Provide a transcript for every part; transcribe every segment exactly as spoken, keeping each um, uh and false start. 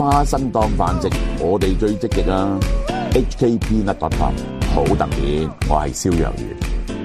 花生當飯食，我哋最積極啊 ！H K P Nut dot com 好特別，我係蕭若元。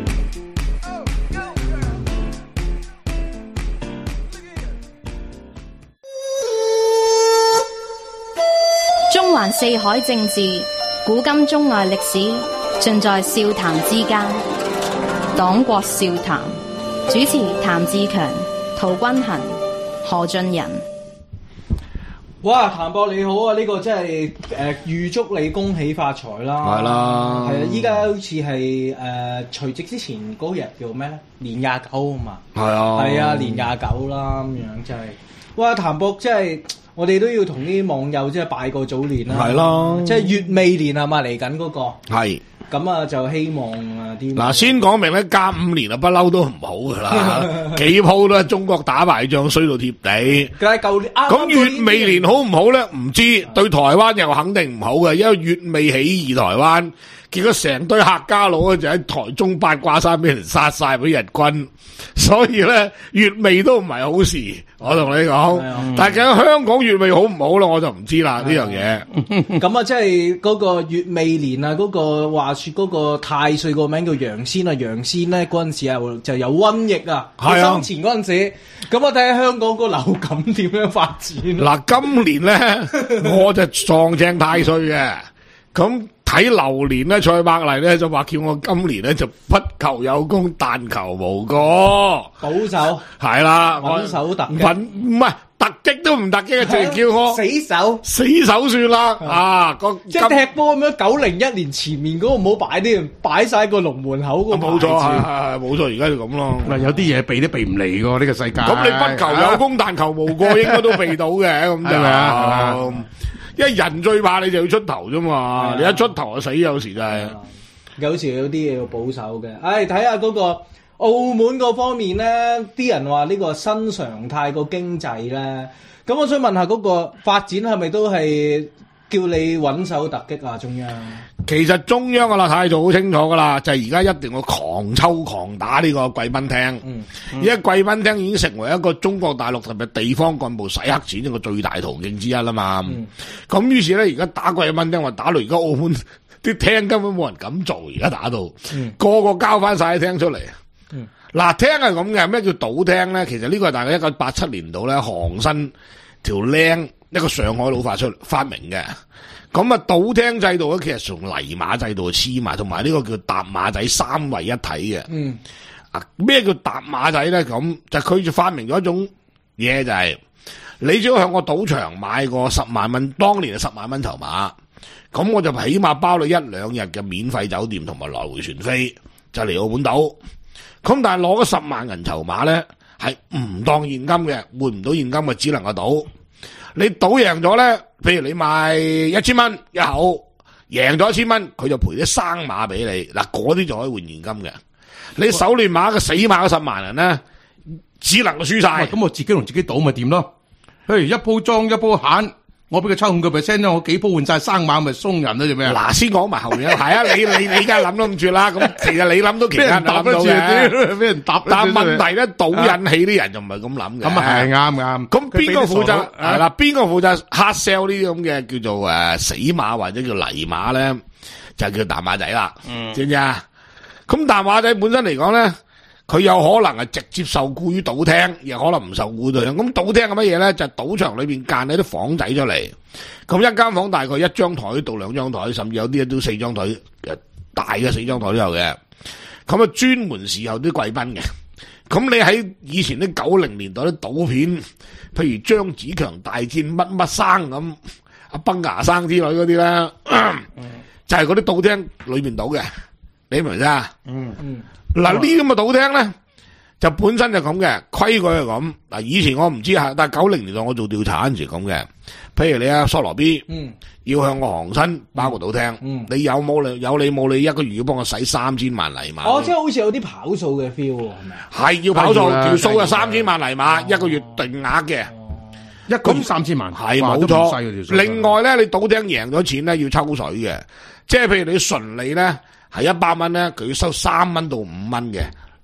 中環四海政治，古今中外歷史，盡在笑談之間。黨國笑談，主持譚志強、陶君行、何俊仁。 哇，譚博你好啊！呢、這個真係誒預祝你恭喜發財啦！ 係啦， 係啊！依家好似係誒除夕之前嗰日叫咩咧？年廿九啊嘛， 係啊， 係啊，年廿九啦咁樣真係。哇，譚博真係我哋都要同啲網友即係拜個早年啦。 係咯， 即係月尾年係嘛嚟緊嗰個。係。咁啊，就希望啊啲嗱，先講明咧，加五年啊，不嬲都唔好噶啦，幾鋪都係中國打敗仗，衰到貼地。 梗係舊年， 咁月尾年好唔好咧？唔知，對台灣又肯定唔好嘅，因為月尾起義台灣，結果成堆客家佬就喺台中八卦山俾人殺晒俾日軍，所以咧月尾都唔係好事。我同你講，但係香港月尾好唔好咯，我就唔知啦呢樣嘢。 咁啊，即係嗰個月尾年啊，嗰個話說嗰個太歲個名叫楊仙啊，楊仙咧嗰陣時啊就有瘟疫啊，佢生前嗰陣時，咁我睇下香港個流感點樣發展。 嗱，今年咧我就撞正太歲嘅，咁。睇流年咧，蔡伯麗咧就話叫我今年咧就不求有功，但求無過。 保守係啦， 穩守突擊， 唔係突擊都唔突擊，淨係叫我死守， 死守算啦。啊，個即係踢波咁樣，九零一年前面嗰個唔好擺啲，擺晒個龍門口個牌子。 冇錯，係係冇錯，而家就咁咯。 嗱，有啲嘢避都避唔嚟噶，呢個世界。 咁你不求有功，但求無過，應該都避到嘅，咁係咪啊？因為人最怕你就要出頭啫嘛，你一出頭就死，有時就係， 有時有啲嘢要保守嘅。唉，睇下嗰個澳門嗰方面咧，啲人話呢個新常態個經濟咧，咁我想問下嗰個發展係咪都係叫你穩守突擊啊？中央其實中央嘅啦態度好清楚噶啦，就係而家一定要狂抽狂打呢個貴賓廳， 嗯嗯、 因為貴賓廳已經成為一個中國大陸特別地方幹部洗黑錢一個最大途徑之一啦嘛。咁、嗯、於是咧，而家打貴賓廳，話打到而家澳門啲廳根本冇人敢做，而家打到、嗯、個個交翻晒啲廳出嚟。嗱、嗯，廳係咁嘅，咩叫賭廳咧？其實呢個係大概一九八七年度咧，韓新條僆一個上海佬發出發明嘅。咁啊，賭廳制度咧，其實從泥馬制度黐埋，同埋呢個叫搭馬仔三位一體嘅。嗯，啊，咩叫搭馬仔咧？咁就佢就發明咗一種嘢，就係、是、你只要向個賭場買個十萬蚊，當年係十萬蚊籌碼，咁我就起碼包你一兩日嘅免費酒店同埋來回船飛，就嚟澳門賭。咁但係攞咗十萬銀籌碼咧，係唔當現金嘅，換唔到現金嘅，只能夠賭。你賭贏咗咧，譬如你買一千蚊一口，贏咗一千蚊，佢就賠啲生馬俾你。嗱，嗰啲就可以換現金嘅。你手亂馬嘅死馬嗰十萬人咧，只能夠輸晒。 咁我自己同自己賭咪掂咯？譬如一鋪莊一鋪閒，我俾佢抽五個 percent 咧，我幾鋪換晒生馬咪鬆人咯，做咩啊？ 嗱，先講埋後面啦。係啊，你你你而家諗都唔住啦。咁其實你諗到其他人諗到嘅， 俾人答。 但係問題咧，賭引起啲人就唔係咁諗嘅。 咁啊係啱啱。咁邊個負責？係啦，邊個負責 hard sell 呢啲咁嘅叫做誒死馬或者叫泥馬咧？就叫大馬仔啦。嗯，知唔知啊？咁大馬仔本身嚟講咧，佢有可能係直接受雇於賭廳，亦可能唔受雇對象。咁賭廳係乜嘢咧？就係、是、賭場裏邊間一啲房仔出嚟。咁一間房大概一張台到兩張台，甚至有啲都四張台，大嘅四張台都有嘅。咁啊，專門伺候啲貴賓嘅。咁你喺以前啲九零年代啲賭片，譬如張子強大戰乜乜生咁，阿崩牙生之類嗰啲咧，就係嗰啲賭廳裏面賭嘅。你明唔明啊？嗯嗯。嗱，呢啲咁嘅賭廳咧，就本身就咁嘅規矩係咁。嗱，以前我唔知吓，但係九零年代我做調查嗰陣時咁嘅。譬如你阿蘇羅 B，嗯，要向個行新包個賭廳，嗯，你有冇你有你冇你一個月要幫我使三千萬泥馬？ 哦，即係好似有啲跑數嘅 feel 喎，係咪啊？ 係要跑數，條數係三千萬泥馬，一個月定額嘅， 一個月三千萬， 係冇錯。另外咧，你賭廳贏咗錢咧要抽水嘅，即係譬如你純利咧係一百蚊咧，佢要收三蚊到五蚊嘅。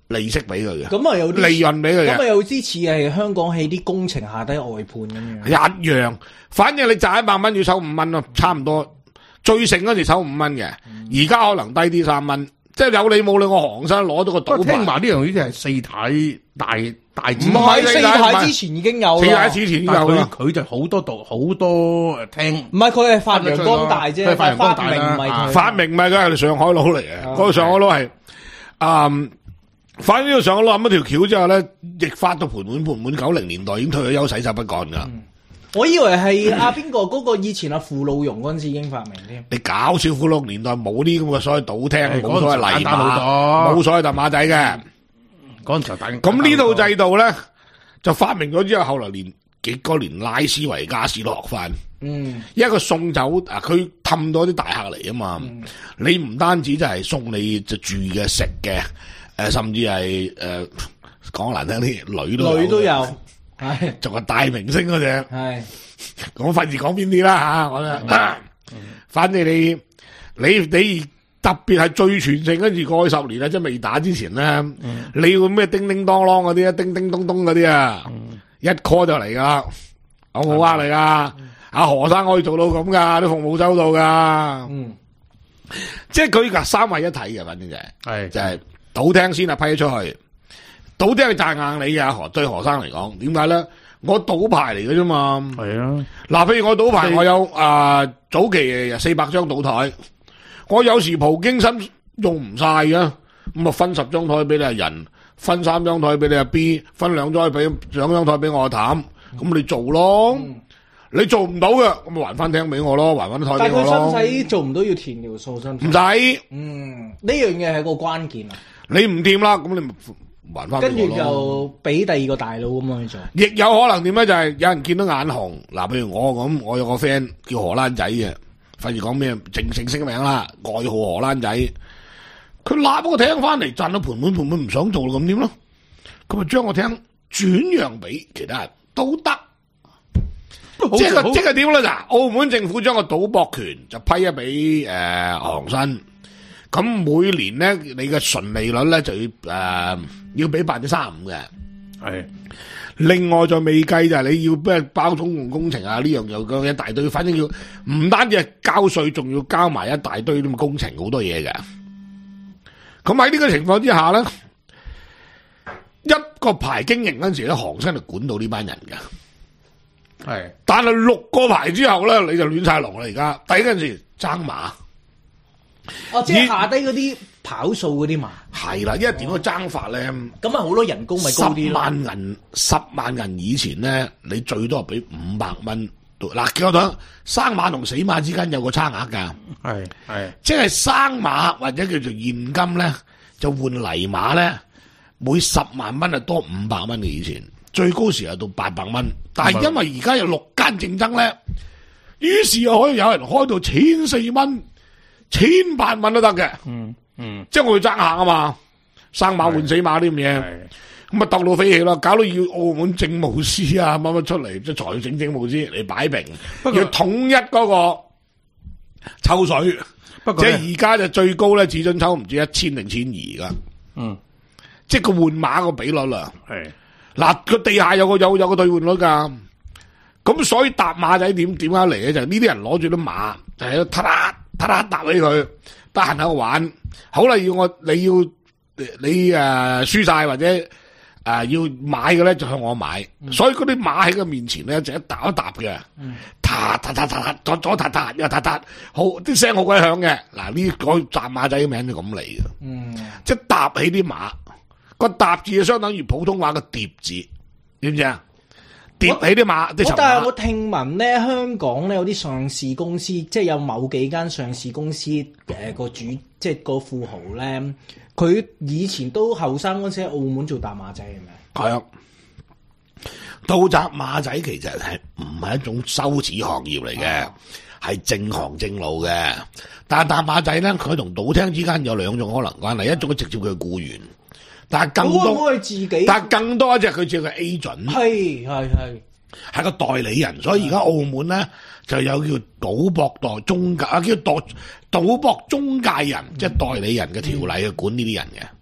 利息俾佢嘅， 咁啊有啲利潤俾佢嘅， 咁啊有啲似係香港喺啲工程下低外判咁樣。 一樣，反正你賺一百蚊要收五蚊咯，差唔多。最盛嗰時收五蚊嘅，而家可能低啲三蚊，即係有理冇理，我行山攞到個賭牌。 聽埋呢樣嘢係四太大大唔係四太之前已經有啦， 四太之前已經有啦。 佢就好多度好多誒聽， 唔係佢係發揚光大啫， 佢發揚光大明唔係啦。 發明唔係佢係上海佬嚟嘅，嗰個上海佬係嗯。反正呢個上海佬諗一條橋之後咧，亦發到盤滿盤滿，九零年代已經退咗休，洗手不幹噶。 我以為係阿邊個嗰個以前阿傅老榕嗰陣時已經發明添。 你搞笑傅老榕年代冇啲咁嘅所謂賭廳，冇所謂泥馬， 冇冇所謂大馬仔嘅。 嗰陣時候打咁呢套制度咧就發明咗之後，後來連幾個連拉斯維加斯都學翻。 嗯， 一個送酒啊，佢氹到啲大客嚟啊嘛。 嗯、 你唔單止就係送你就住嘅食嘅。誒、呃，甚至係誒，講、呃、難聽啲，女都有女都有，係仲係大明星嗰隻， 係講費事講邊啲啦吓，我覺得，啊嗯、反正你你你特別係最全盛跟住過去十年啦，即係未打之前咧，嗯、你要咩叮叮當啷嗰啲啊，叮叮咚咚嗰啲啊，嗯、一 call 就嚟噶，我冇呃你噶，阿、嗯、何生可以做到咁噶，啲服務周到噶，嗯，即係佢噶三位一體嘅，反正就係、是，係就係、是。賭廳先啊批咗出去，賭廳係賺硬你嘅何對何生嚟講，點解咧？我賭牌嚟嘅啫嘛。係啊，嗱，譬如我賭牌，我有啊、呃、早期四百張賭台，我有時葡京身用唔晒嘅，咁啊分十張台俾你阿人，分三張台俾你阿 B， 分兩張俾兩張台俾我阿譚，咁、嗯、你做咯。嗯、你做唔到嘅，咁咪還翻廳俾我咯，還翻啲台俾我咯。但係佢使做唔到要填條數先。唔使。嗯，呢樣嘢係個關鍵啊。你唔掂啦，咁你咪還翻。跟住就俾第二個大佬咁樣去做。亦有可能點咧？就係、是、有人見到眼紅，嗱，譬如我咁，我有個 friend 叫荷蘭仔嘅，費事講咩正正式名啦，外號荷蘭仔。佢揦個廳翻嚟賺到盤滿盤滿，唔想做咁點咯？佢咪將個廳轉讓俾其他人都得。即係即係點咧？嗱，澳門政府將個賭博權就批咗俾誒航新。咁每年咧，你嘅純利率咧就要誒、呃、要俾百分之三十五嘅，係。另外再未計就係你要咩包公共工程啊，呢樣又咁一大堆，反正要唔單止係交稅，仲要交埋一大堆咁嘅工程，好多嘢嘅。咁喺呢個情況之下咧，一個牌經營嗰陣時咧，航生就管到呢班人嘅，係。但係六個牌之後咧，你就亂晒龍啦！而家第一陣時爭馬。哦，即係下低嗰啲跑數嗰啲嘛，係啦，因為點樣爭法咧？咁啊，好多人工咪高啲咯。十萬銀，十萬銀以前咧，你最多係俾五百蚊。嗱，叫我講，生馬同死馬之間有個差額噶，係係，即係生馬或者叫做現金咧，就換泥馬咧，每十萬蚊係多五百蚊嘅以前，最高時係到八百蚊。但係因為而家有六間競爭咧，於是又可以有人開到千四蚊。千八蚊都得嘅，嗯嗯，即係我要爭客啊嘛，生馬換死馬啲咁嘢，咁啊鬥到飛起啦，搞到要澳門政務司啊乜乜出嚟，即係財政政務司嚟擺平，要統一嗰個抽水，不過即係而家就最高咧，只准抽唔知一千定千二噶，嗯，即係個換馬個比率啦，係嗱個地下有個有有個兌換率噶，咁所以搭馬仔點點解嚟咧？就係呢啲人攞住啲馬就喺度撻撻。嗒嗒搭俾佢，得閒喺度玩。好啦，要我你要你誒輸晒或者誒、呃、要買嘅咧，就向我買。嗯、所以嗰啲馬喺佢面前咧，就一搭一搭嘅，嗒嗒嗒嗒左左嗒嗒右嗒嗒，好啲聲好鬼響嘅。嗱呢個站馬仔嘅名就咁嚟嘅，嗯、即係搭起啲馬個搭字就相當於普通話嘅疊字，知唔知啊？疊起啲馬，啲但係我聽聞咧，香港咧有啲上市公司，即係有某幾間上市公司誒個主，即係個富豪咧，佢以前都後生嗰時喺澳門做搭馬仔係咪？係啊，到搭馬仔其實係唔係一種羞恥行業嚟嘅，係、啊、正行正路嘅。但係搭馬仔咧，佢同賭廳之間有兩種可能關係，一種直接佢係僱員。但係更多，自己但係更多一隻佢叫個 agent，係係係係個代理人，所以而家澳門咧就有叫賭博代中介啊，叫賭賭博中介人，嗯、即係代理人嘅條例去管呢啲人嘅。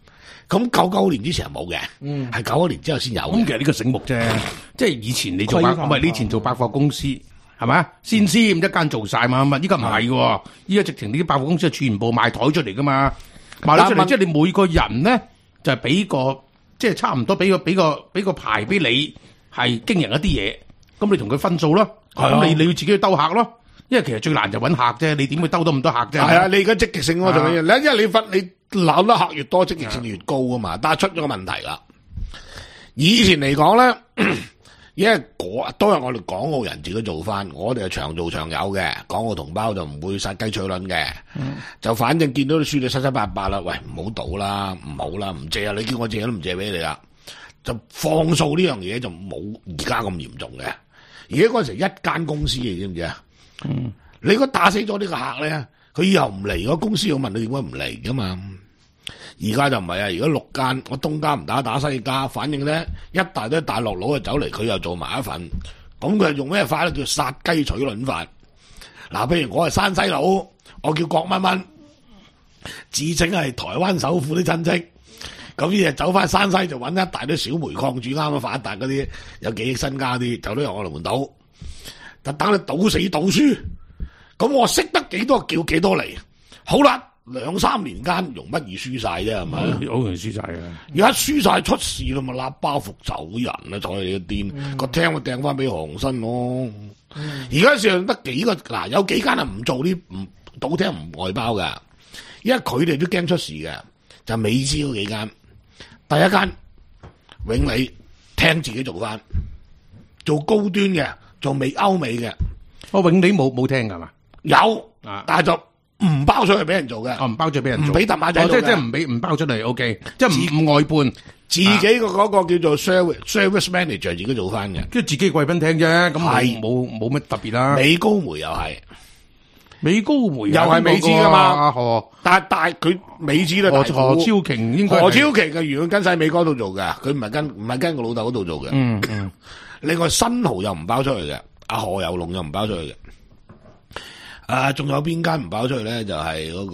咁九九年之前係冇嘅， 嗯係九一年之後先有嘅。 咁其實呢個醒目啫，即係以前你做百， 規範唔係你以前做百貨公司係咪啊？先先一間做晒嘛，咁啊依家唔係嘅，依家直情呢啲百貨公司係全部賣台出嚟噶嘛，賣台出嚟即係你每個人咧就係俾個即係差唔多俾個俾個俾個牌俾你係經營一啲嘢，咁你同佢分數咯，咁你你要自己去兜客咯。因為其實最難就揾客啫，你點會兜到咁多客啫？ 係啊，你而家積極性嗰種嘢，你因為你分你攬得客越多，積極性越高啊嘛。但係出咗個問題啦，以前嚟講咧，因為嗰都係我哋港澳人自己做翻，我哋係長做長有嘅，港澳同胞就唔會殺雞取卵嘅，嗯、就反正見到你輸到七七八八啦，喂唔好賭啦，唔好啦，唔借啊，你叫我借都唔借俾你啦，就放數呢樣嘢就冇而家咁嚴重嘅。而家嗰陣時一間公司你知唔知啊？嗯，你如果打死咗呢個客咧，佢以後唔嚟，個公司要問你點解唔嚟噶嘛？而家就唔係啊，而家六間，我東家唔打打西家，反正咧一大堆大陸佬就走嚟，佢又做埋一份，咁佢係用咩法咧？叫殺雞取卵法。嗱，譬如我係山西佬，我叫郭蚊蚊，自稱係台灣首富啲親戚，咁呢就走翻山西就揾一大堆小煤礦主啱啱發達嗰啲，有幾億身家啲，就都由我嚟換賭。就等你賭死賭輸，咁我識得幾多叫幾多嚟，好啦，兩三年間容乜易輸晒啫，係咪？好容易輸晒嘅。 而家輸晒出事啦，咪揦包袱走人啦，坐你個店個廳，我掟翻俾韓新咯。而家上得幾個嗱，有幾間係唔做啲唔賭廳唔外包㗎，因為佢哋都驚出事嘅，就美資嗰幾間。第一間永利廳自己做翻，做高端嘅。做美歐美嘅， 我永利冇冇聽㗎嘛？ 有， 啊， 但係就唔包出去俾人做嘅， 哦，唔包咗俾人做， 唔俾揼馬仔做嘅， 即係即係唔俾唔包出嚟 ，OK，即係唔唔外判， 自己個嗰個叫做 service service manager 自己做翻嘅， 即係自己貴賓廳啫，咁係冇冇乜特別啦。 美高梅又係， 美高梅又係美資噶嘛， 阿何， 但係但係佢美資咧， 何何超瓊應該何超瓊嘅原本跟晒美國度做嘅，佢唔係跟唔係跟個老豆嗰度做嘅， 嗯嗯。 另外新濠又唔包出去嘅，阿何猷龍又唔包出去嘅，啊，仲有邊間唔包出去咧？就係嗰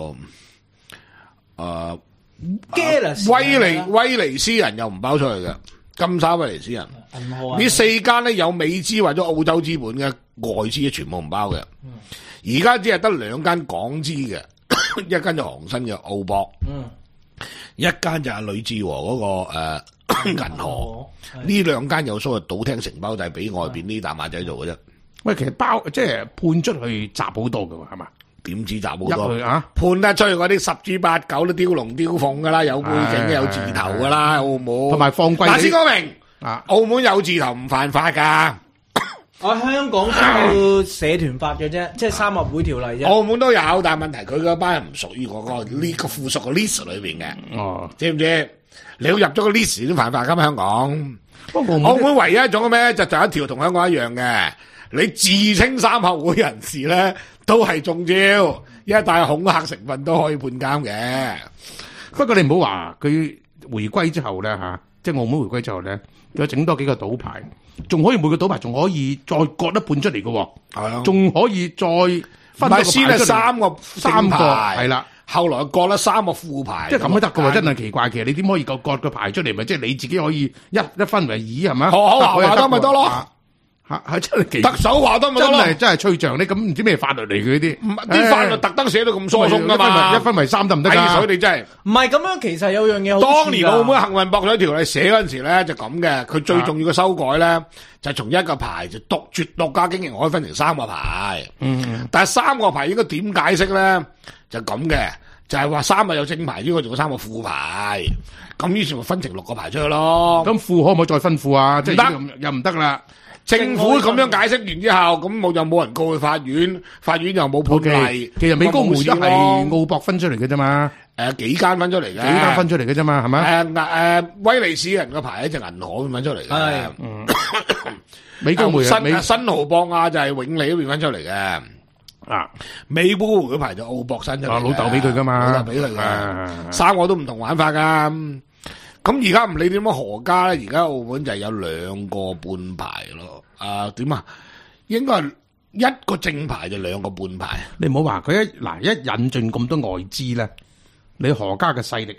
個誒，威尼威尼斯人又唔包出去嘅，金沙威尼斯人，呢四間咧有美資或者澳洲資本嘅外資，全部唔包嘅。而家只係得兩間港資嘅，一間就航新嘅澳博，一間就係呂志和嗰個誒。銀河呢兩間有所謂賭廳承包，就係俾外邊呢啲大馬仔做嘅啫。 喂，其實包即係判出去集好多㗎喎，係嘛？ 點知集好多啊？ 判得出去嗰啲十豬八狗都雕龍雕鳳噶啦，有背景嘅，有字頭噶啦，澳門同埋放貴。 嗱，先講明啊， 澳門有字頭唔犯法噶。 我香港需要社團法嘅啫，即係三合會條例啫。 澳門都有，但係問題佢嗰班人唔屬於嗰個呢個附屬嘅 list 裏邊嘅。 哦， 知唔知？你要入咗個 list 都犯法噶嘛？香港，澳門唯一一種嘅咩就就一條同香港一樣嘅，你自稱三合會人士咧都係中招，一帶恐嚇成分都可以判監嘅。 不過你唔好話佢回歸之後咧吓，即係澳門回歸之後咧，再整多幾個賭牌，仲可以每個賭牌仲可以再割一半出嚟嘅，係啊，仲可以再分多個牌出嚟。先係三個三個係啦。 後來割咗三個副牌， 即係咁都得嘅喎，真係奇怪。其實你點可以夠割個牌出嚟？咪即係你自己可以一一分為二係咪？ 好好話得咪得咯， 嚇係真係奇。 特首話得咪得咯， 真係真係吹脹。你咁唔知咩法律嚟嘅呢啲？ 啲法律特登寫到咁疏鬆㗎嘛？ 一分為三得唔得㗎？ 所以你真係唔係咁樣。其實有樣嘢好。 當年澳門幸運博彩條例寫嗰陣時咧就咁嘅，佢最重要嘅修改咧就從一個牌就獨絕獨家經營可以分成三個牌。嗯，但係三個牌應該點解釋咧？就咁嘅。就係話三個有正牌，應該仲有三個副牌，咁於是咪分成六個牌出去咯。 咁副可唔可以再分副啊？即係又唔得啦。 政府咁樣解釋完之後，咁冇又冇人告去法院，法院又冇判例。 其實美高梅都係澳博分出嚟嘅啫嘛。 誒，幾間分出嚟嘅，幾間分出嚟嘅啫嘛，係咪？ 誒誒，威尼斯人個牌咧就銀河分出嚟嘅。係， 美高梅新新濠博啊，就係永利嗰邊分出嚟嘅。啊，美高梅嗰排就澳博新出嚟， 老豆俾佢噶嘛， 老豆俾佢嘅，三個都唔同玩法噶。咁而家唔理點樣何家咧，而家澳門就係有兩個半牌咯。啊，點啊？應該係一個正牌就兩個半牌。 你唔好話佢一嗱一引進咁多外資咧，你何家嘅勢力咧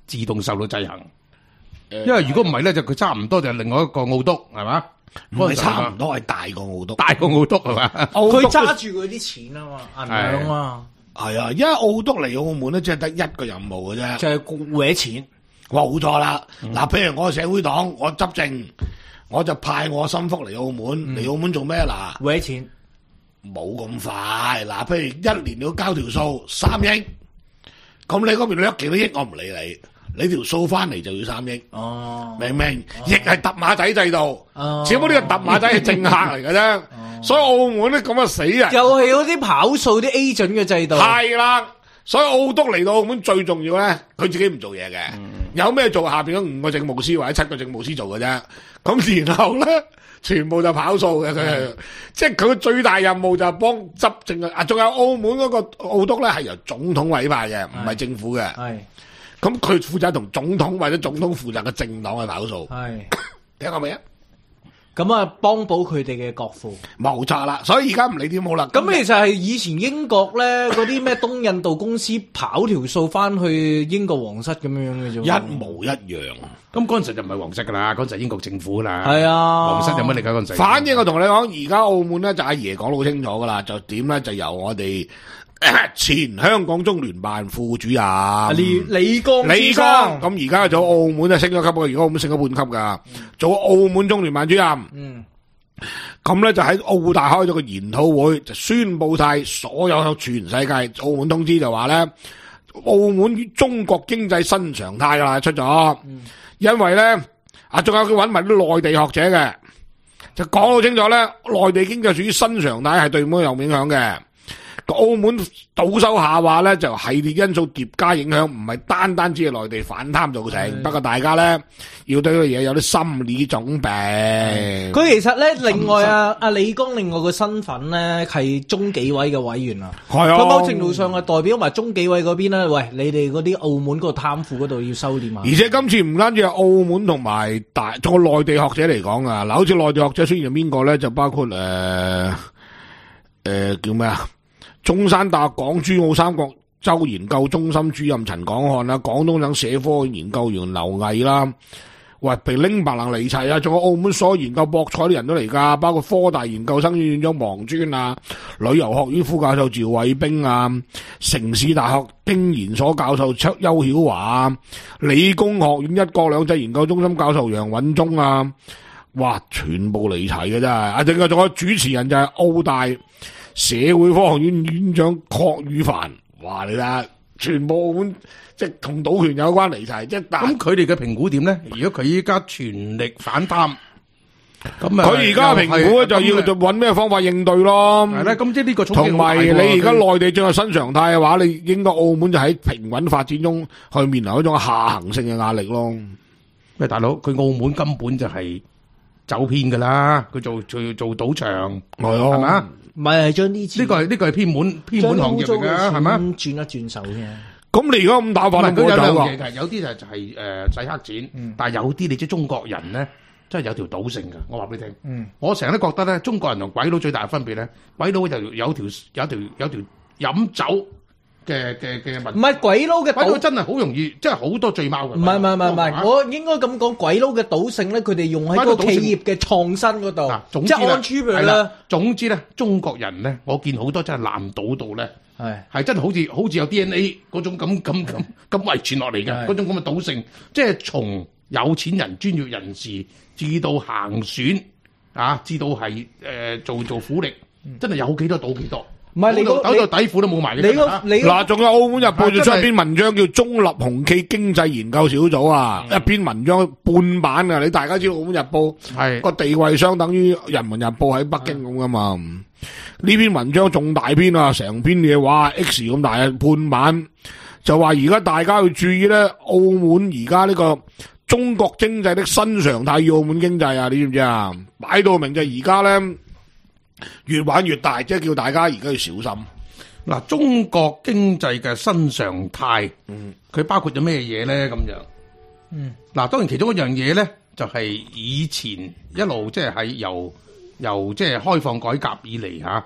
自動受到制衡。因為如果唔係咧，就佢差唔多就係另外一個澳督係嘛？ 唔係差唔多係大過澳督， 大過澳督係嘛？ 佢揸住佢啲錢啊嘛，銀兩啊嘛。 係啊，因為澳督嚟澳門咧，即係得一個任務嘅啫， 就係搲錢。 冇錯啦。嗱、嗯，譬如我社會黨，我執政，我就派我心腹嚟澳門，嚟、嗯、澳門做咩嗱？ 搲錢。 冇咁快。嗱，譬如一年你要交條數三億，咁你嗰邊攞幾多億，我唔理你。你條數翻嚟就要三億，哦，明唔明？亦係揼馬仔制度，哦、只不過呢個揼馬仔係政客嚟嘅啫，哦、所以澳門咧咁啊死人， 又係嗰啲跑數啲 agent 嘅制度， 係啦。所以澳督嚟到澳門最重要咧，佢自己唔做嘢嘅，嗯、有咩做下邊嗰五個政務司或者七個政務司做嘅啫。咁然後咧，全部就跑數嘅佢，嗯、即係佢最大任務就係幫執政啊。仲有澳門嗰個澳督咧係由總統委派嘅，唔係政府嘅。係。咁佢負責同總統或者總統負責嘅政黨去跑數，係聽過未啊？ 咁啊，幫補佢哋嘅國庫， 冇錯啦。所以而家唔理點好啦。 咁其實係以前英國咧嗰啲咩東印度公司跑條數翻去英國皇室咁樣嘅啫， 一模一樣。 咁嗰陣時就唔係皇室噶啦，嗰陣時係英國政府啦。 係啊， 皇室有乜理解嗰陣時？ 反正我同你講，而家澳門咧就阿爺講到好清楚噶啦，就點咧就由我哋。前香港中聯辦副主任李李剛， 李剛咁而家做澳門就升咗級嘅，而家澳門升咗半級噶，做澳門中聯辦主任。嗯，咁咧就喺澳大開咗個研討會，就宣布晒所有向全世界澳門通知，就話咧澳門與中國經濟新常態啦出咗，嗯、因為咧啊仲有佢搵埋啲內地學者嘅，就講到清楚咧，內地經濟屬於新常態，係對澳門有影響嘅。澳門賭收下滑咧，就系列因素疊加影響，唔係單單只係內地反貪造成。不過大家咧要對呢個嘢有啲心理準備。佢其實咧，另外啊，阿李剛另外個身份咧係中紀委嘅委員啊。係啊，佢某程度上係代表埋中紀委嗰邊咧。喂，你哋嗰啲澳門嗰個貪腐嗰度要收斂啊。 而且今次唔單止係澳門同埋大，仲有內地學者嚟講啊。嗱，好似內地學者雖然係邊個咧，就包括誒誒、呃呃、叫咩啊？中山大學港珠澳三角洲研究中心主任陳廣漢啦，廣東省社科研究員劉毅啦，喂，被拎白能嚟齊啊！仲有澳門所有研究博彩啲人都嚟噶，包括科大研究生院院長王尊啊，旅遊學院副教授趙偉冰啊，城市大學經研所教授邱邱曉華啊，理工學院一國兩制研究中心教授楊允中啊，哇，全部嚟齊嘅真係啊！另外仲有主持人就係澳大社會科學院院長郝宇凡，哇！你睇全部澳門即係同賭權有關嚟齊，即係咁佢哋嘅評估點咧？如果佢依家全力反貪，咁啊，佢而家評估咧就要就揾咩方法應對咯。 係啦，咁即係呢個同埋你而家內地進入新常態嘅話，你應該澳門就喺平穩發展中去面臨一種下行性嘅壓力咯。 喂，大佬，佢澳門根本就係走偏噶啦，佢做做做賭場係咯，係嘛？ 唔係，係將呢次呢個係呢個係偏門偏門行業嚟㗎，係嘛？ 轉一轉手啫。 咁你而家咁打法， 佢有兩樣嘢，有啲就就係誒洗黑錢，嗯、但係有啲你知中國人咧，真係有條賭性㗎。我話俾你聽，嗯、我成日都覺得咧，中國人同鬼佬最大嘅分別咧，鬼佬就有條有條有條飲酒嘅嘅嘅問題。 唔係鬼佬嘅， 鬼佬真係好容易，真係好多醉貓嘅。唔係唔係唔係， 我應該咁講，鬼佬嘅賭性咧，佢哋用喺個企業嘅創新嗰度，即係 entrepreneur 啦。總之咧，中國人咧，我見好多真係爛賭到咧。係係真係好似好似有 D N A 嗰種咁咁咁咁遺傳落嚟嘅嗰種咁嘅賭性，即係從有錢人、專業人士至到行選啊，至到係誒、呃、做做苦力，真係有幾多賭幾多。唔係你個賭到底褲都冇埋嘅。你個你嗱，仲有《澳門日報》就出一篇文章叫《中立紅企經濟研究小組》啊，一篇文章半版嘅。你大家知道《澳門日報》係個地位相等於《人民日報》喺北京咁噶嘛？呢篇文章仲大篇啊，成篇嘢哇 X 咁大啊，半版就話而家大家要注意咧，澳門而家呢個中國經濟的新常態與澳門經濟啊，你知唔知啊？擺到明就而家咧。越玩越大，即係叫大家而家要小心。 嗱，中國經濟嘅新常態，嗯，佢包括咗咩嘢咧？咁樣，嗯，嗱，當然其中一樣嘢咧，就係以前一路即係喺由由即係開放改革以嚟吓，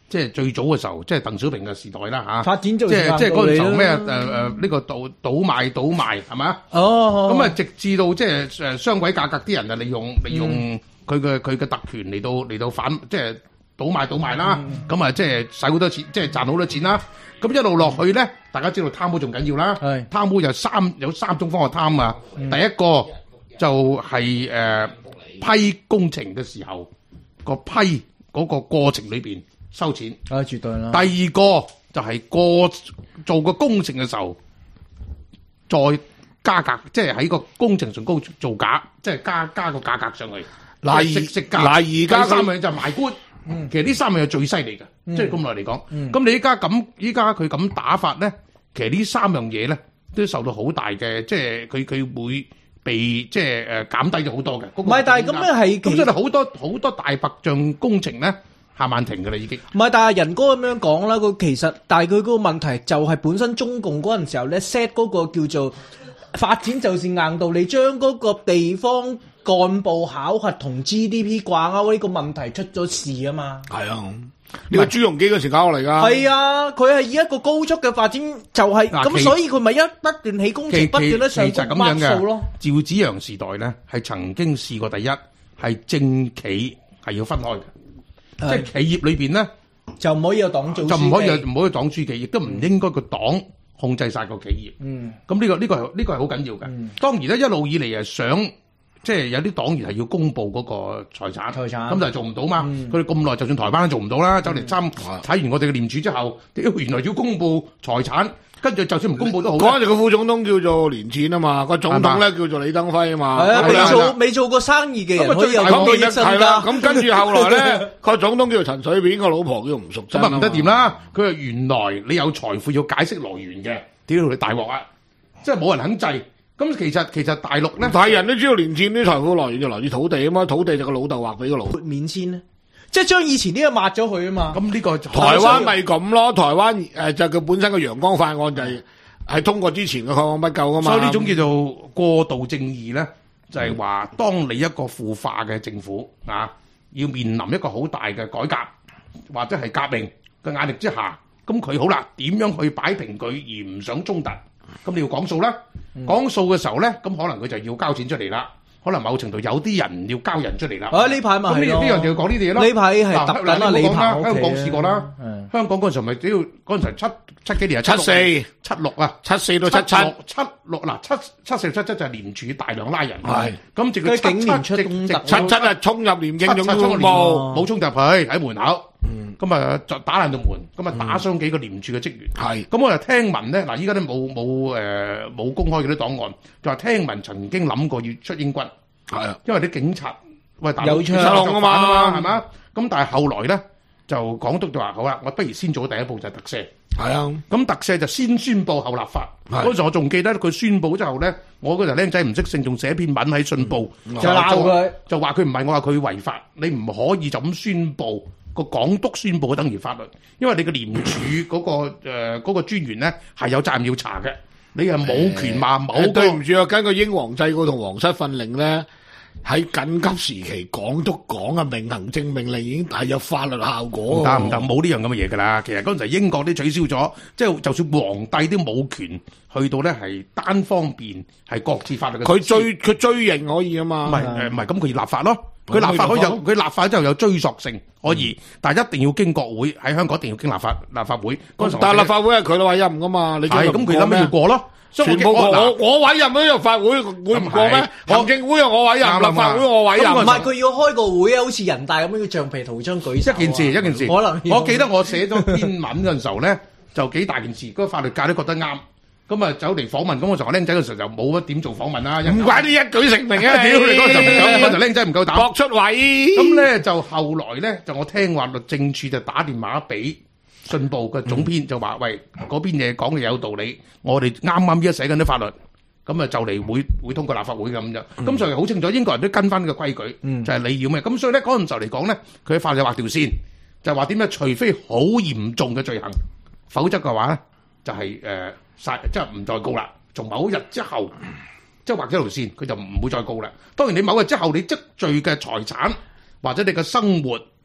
即係最早嘅時候，即係鄧小平嘅時代啦嚇。 發展就即係即係嗰陣時候咩誒誒誒呢個倒倒賣倒賣係咪啊？ 哦， 咁啊，直至到即係誒雙軌價格啲人啊，利用利用佢嘅佢嘅特權嚟到嚟到反即係倒賣倒賣啦。咁啊，即係使好多錢，即係賺好多錢啦。咁一路落去咧，大家知道貪污仲緊要啦。 係貪污有三有三種方法貪啊。第一個就係誒批工程嘅時候個批嗰個過程裏邊收錢。 啊，絕對啦。 第二個就係過做個工程嘅時候再加價，即係喺個工程上高造假，即係加加個價格上去。 嗱即係息息加。 嗱而家第三樣就係賣官。其實呢三樣係最犀利嘅， 嗯即係咁耐嚟講。 嗯咁你依家咁依家佢咁打法咧，其實呢三樣嘢咧都受到好大嘅，即係佢佢會被即係誒減低咗好多嘅。唔唔係，但係咁樣係咁，所以好多好多大白象工程咧下晚停㗎啦已經。 唔係，但係仁哥咁樣講啦，佢其實但係佢嗰個問題就係本身中共嗰陣時候咧 set 嗰個叫做發展就是硬道理，將嗰個地方幹部考核同 G D P 掛鈎呢個問題出咗事啊嘛。 係啊，呢個朱鎔基嗰時搞落嚟㗎。 係啊，佢係以一個高速嘅發展就係咁， 嗱其所以佢咪一不斷起工程，不斷咧上其實咁高樣嘅數咯。 趙紫陽時代咧係曾經試過第一係政企係要分開嘅，即係企業裏邊咧就唔可以有黨做書記， 就唔可以有唔可以黨書記，亦都唔應該個黨控制晒個企業。 嗯， 咁呢個呢個係呢個係好緊要嘅。 嗯當然咧一路以嚟係想。即係有啲黨員係要公佈嗰個財產， 財產咁就係做唔到嘛。 嗯佢哋咁耐，就算台灣都做唔到啦。走嚟參睇完我哋嘅廉署之後，屌原來要公佈財產，跟住就算唔公佈都好。 嗰陣時個副總統叫做連戰啊嘛，個總統咧叫做李登輝啊嘛。 係啊，未係啦做未做過生意嘅人可以有咁嘅益身係啦， 家。 咁跟住後來咧，個總統叫做陳水扁，個老婆叫吳淑珍咁啊唔得掂啦！佢話原來你有財富要解釋來源嘅，屌你大鑊啊！即係冇人肯制。咁其實其實大陸咧， 大人都知道連戰啲財富來源就來自土地啊嘛，土地就個老豆劃俾個老。 豁免先咧，即係將以前啲嘢抹咗佢啊嘛。 咁呢個台灣咪咁咯，台灣誒、呃、就佢本身個陽光法案就係、係通過之前嘅抗案不夠噶嘛。 所以呢種叫做過渡正義咧，就係話當你一個腐化嘅政府啊，要面臨一個好大嘅改革或者係革命嘅壓力之下，咁佢好啦，點樣去擺平佢而唔想衝突？咁你要講數啦，講數嘅時候咧，咁可能佢就要交錢出嚟啦。可能某程度有啲人要交人出嚟啦。 啊呢排咪咁呢係咯呢樣就要講呢啲嘢咯。 呢排係揼緊啊嗱李鵬屋企香港試過啦嗯， 香港嗰陣時咪只要嗰陣時七七幾年啊， 七四七六啊， 七四到七七六七六嗱七七四七七就係廉署大量拉人， 係咁直佢佢警連出七公特七七七啊，衝入廉警總七七部冇。 冇衝入去喺門口，咁啊就打爛道門，咁啊打傷幾個廉署嘅職員。 係咁我就聽聞咧，嗱依家都冇冇誒冇公開嗰啲檔案，就話聽聞曾經諗過要出英軍。 係啊， 因為啲警察喂大有槍佬失控啊嘛係嘛？咁但係後來咧就港督就話好啦，我不如先做第一步就係特赦。 係啊， 咁特赦就先宣佈後立法。 係嗰時我仲記得佢宣佈之後咧，我嗰陣僆仔唔識性，仲寫篇文喺信報就鬧佢， 就話佢唔係，我話佢違法，你唔可以就咁宣佈。個港督宣佈等於法律，因為你嘅廉署嗰個誒嗰個專員咧係有責任要查嘅，你係冇權話冇誒對唔住啊，根據英皇制誥同皇室訓令咧，喺緊急時期港督講嘅命行政命令已經係有法律效果。 唔得唔得，冇呢樣咁嘅嘢㗎啦。其實嗰陣時英國都取消咗，即係就算皇帝都冇權去到咧係單方面係各自法律嘅。 佢追佢追認可以啊嘛。 唔係誒唔係咁，佢要立法咯。佢立法可以有佢立法之後有追溯性可以，但係一定要經國會喺香港一定要經立法立法會。嗰陣時但係立法會係佢委任噶嘛，你係咁佢諗咩要過咯？ 全部我我我委任都入法會，會唔過咩？行政會我委任，立法會我委任。 唔係佢要開個會啊，好似人大咁樣要橡皮圖章舉手啊。 一件事一件事， 可能我記得我寫咗篇文嗰陣時候咧，就幾大件事，嗰個法律界都覺得啱。咁啊走嚟訪問，咁我同我僆仔嗰時候就冇乜點做訪問啦。 唔怪你一舉成名啊！ 屌你嗰陣時候唔夠，嗰陣僆仔唔夠膽搏出位。 咁咧就後來咧就我聽話律政處就打電話俾信報嘅總編，就話喂嗰邊嘢講嘅有道理，我哋啱啱依家寫緊啲法律，咁啊就嚟會會通過立法會咁樣。咁所以好清楚，英國人都跟翻個規矩，就係你要咩。咁所以咧嗰陣時候嚟講咧，佢喺法律畫條線，就話點咧？除非好嚴重嘅罪行，否則嘅話咧就係誒。殺即係唔再告啦，從某日之後，即係畫咗條線，佢就唔會再告啦。當然你某日之後你積聚嘅財產或者你嘅生活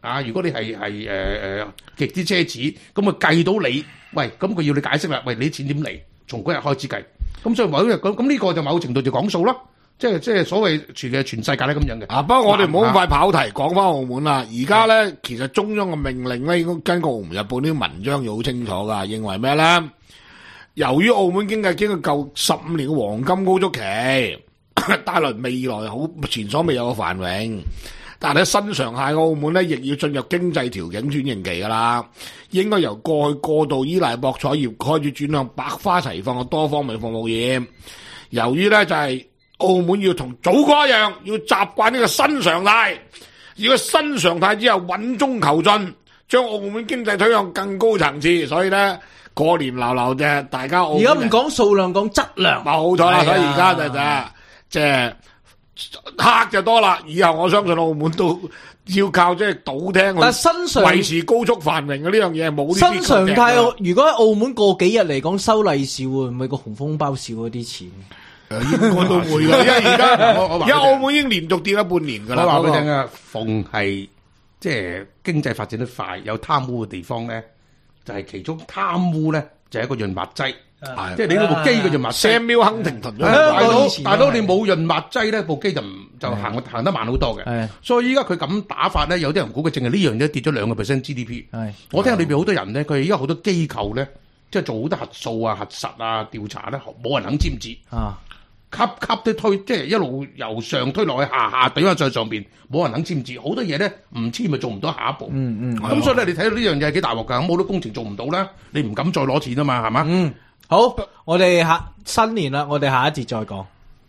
啊，如果你係係誒誒極之奢侈，咁啊計到你，喂，咁佢要你解釋啦，喂，你啲錢點嚟？從嗰日開始計，咁所以某日咁咁呢個就某程度就講數啦。即係即係所謂全嘅全世界咧咁樣嘅。 啊，不過我哋唔好咁快跑題，講翻澳門啦。而家咧，其實中央嘅命令咧，應該根據《澳門日報》啲文章要好清楚噶，認為咩咧？由於澳門經濟經過夠十五年嘅黃金高速期，帶來未來好前所未有嘅繁榮，但係新常態嘅澳門咧，亦要進入經濟調整轉型期噶啦，應該由過去過度依賴博彩業，開始轉向百花齊放嘅多方面服務業。由於咧就係、是。澳門要同祖國一樣，要習慣呢個新常態。如果新常態之後穩中求進，將澳門經濟推向更高層次。所以咧，過年流流嘅，大家澳門而家唔講數量，講質量。 冇錯啦，所以而家就就即係客就多啦。以後我相信澳門都要靠即係賭廳， 但新常維持高速繁榮嘅呢樣嘢冇呢啲新常態。如果喺澳門過幾日嚟講收利是，會唔會個紅封包少咗啲錢？ 應該都會噶，因為而家而家澳門已經連續跌咗半年噶啦。 我話俾你聽啊，逢係即係經濟發展得快，有貪污嘅地方咧，就係、是、其中貪污咧就係、是、一個潤滑劑，即係你嗰部機嘅潤滑劑。Samuel Huntington，大佬大佬你冇潤滑劑咧，部機就唔就行行得慢好多嘅。所以依家佢咁打法咧，有啲人估佢淨係呢樣嘢跌咗兩個 percent G D P。我聽裏邊好多人咧，佢而家好多機構咧，即係做好多核數啊、核實啊、調查咧，冇人肯簽字。啊級級都推，即係一路由上推落去下下，懟翻上上邊，冇人肯簽字，好多嘢咧唔簽咪做唔到下一步。嗯嗯，咁所以咧，你睇到呢樣嘢係幾大鑊㗎？咁好多工程做唔到啦，你唔敢再攞錢啊嘛，係嘛？ 嗯，好，我哋下新年啦，我哋下一節再講。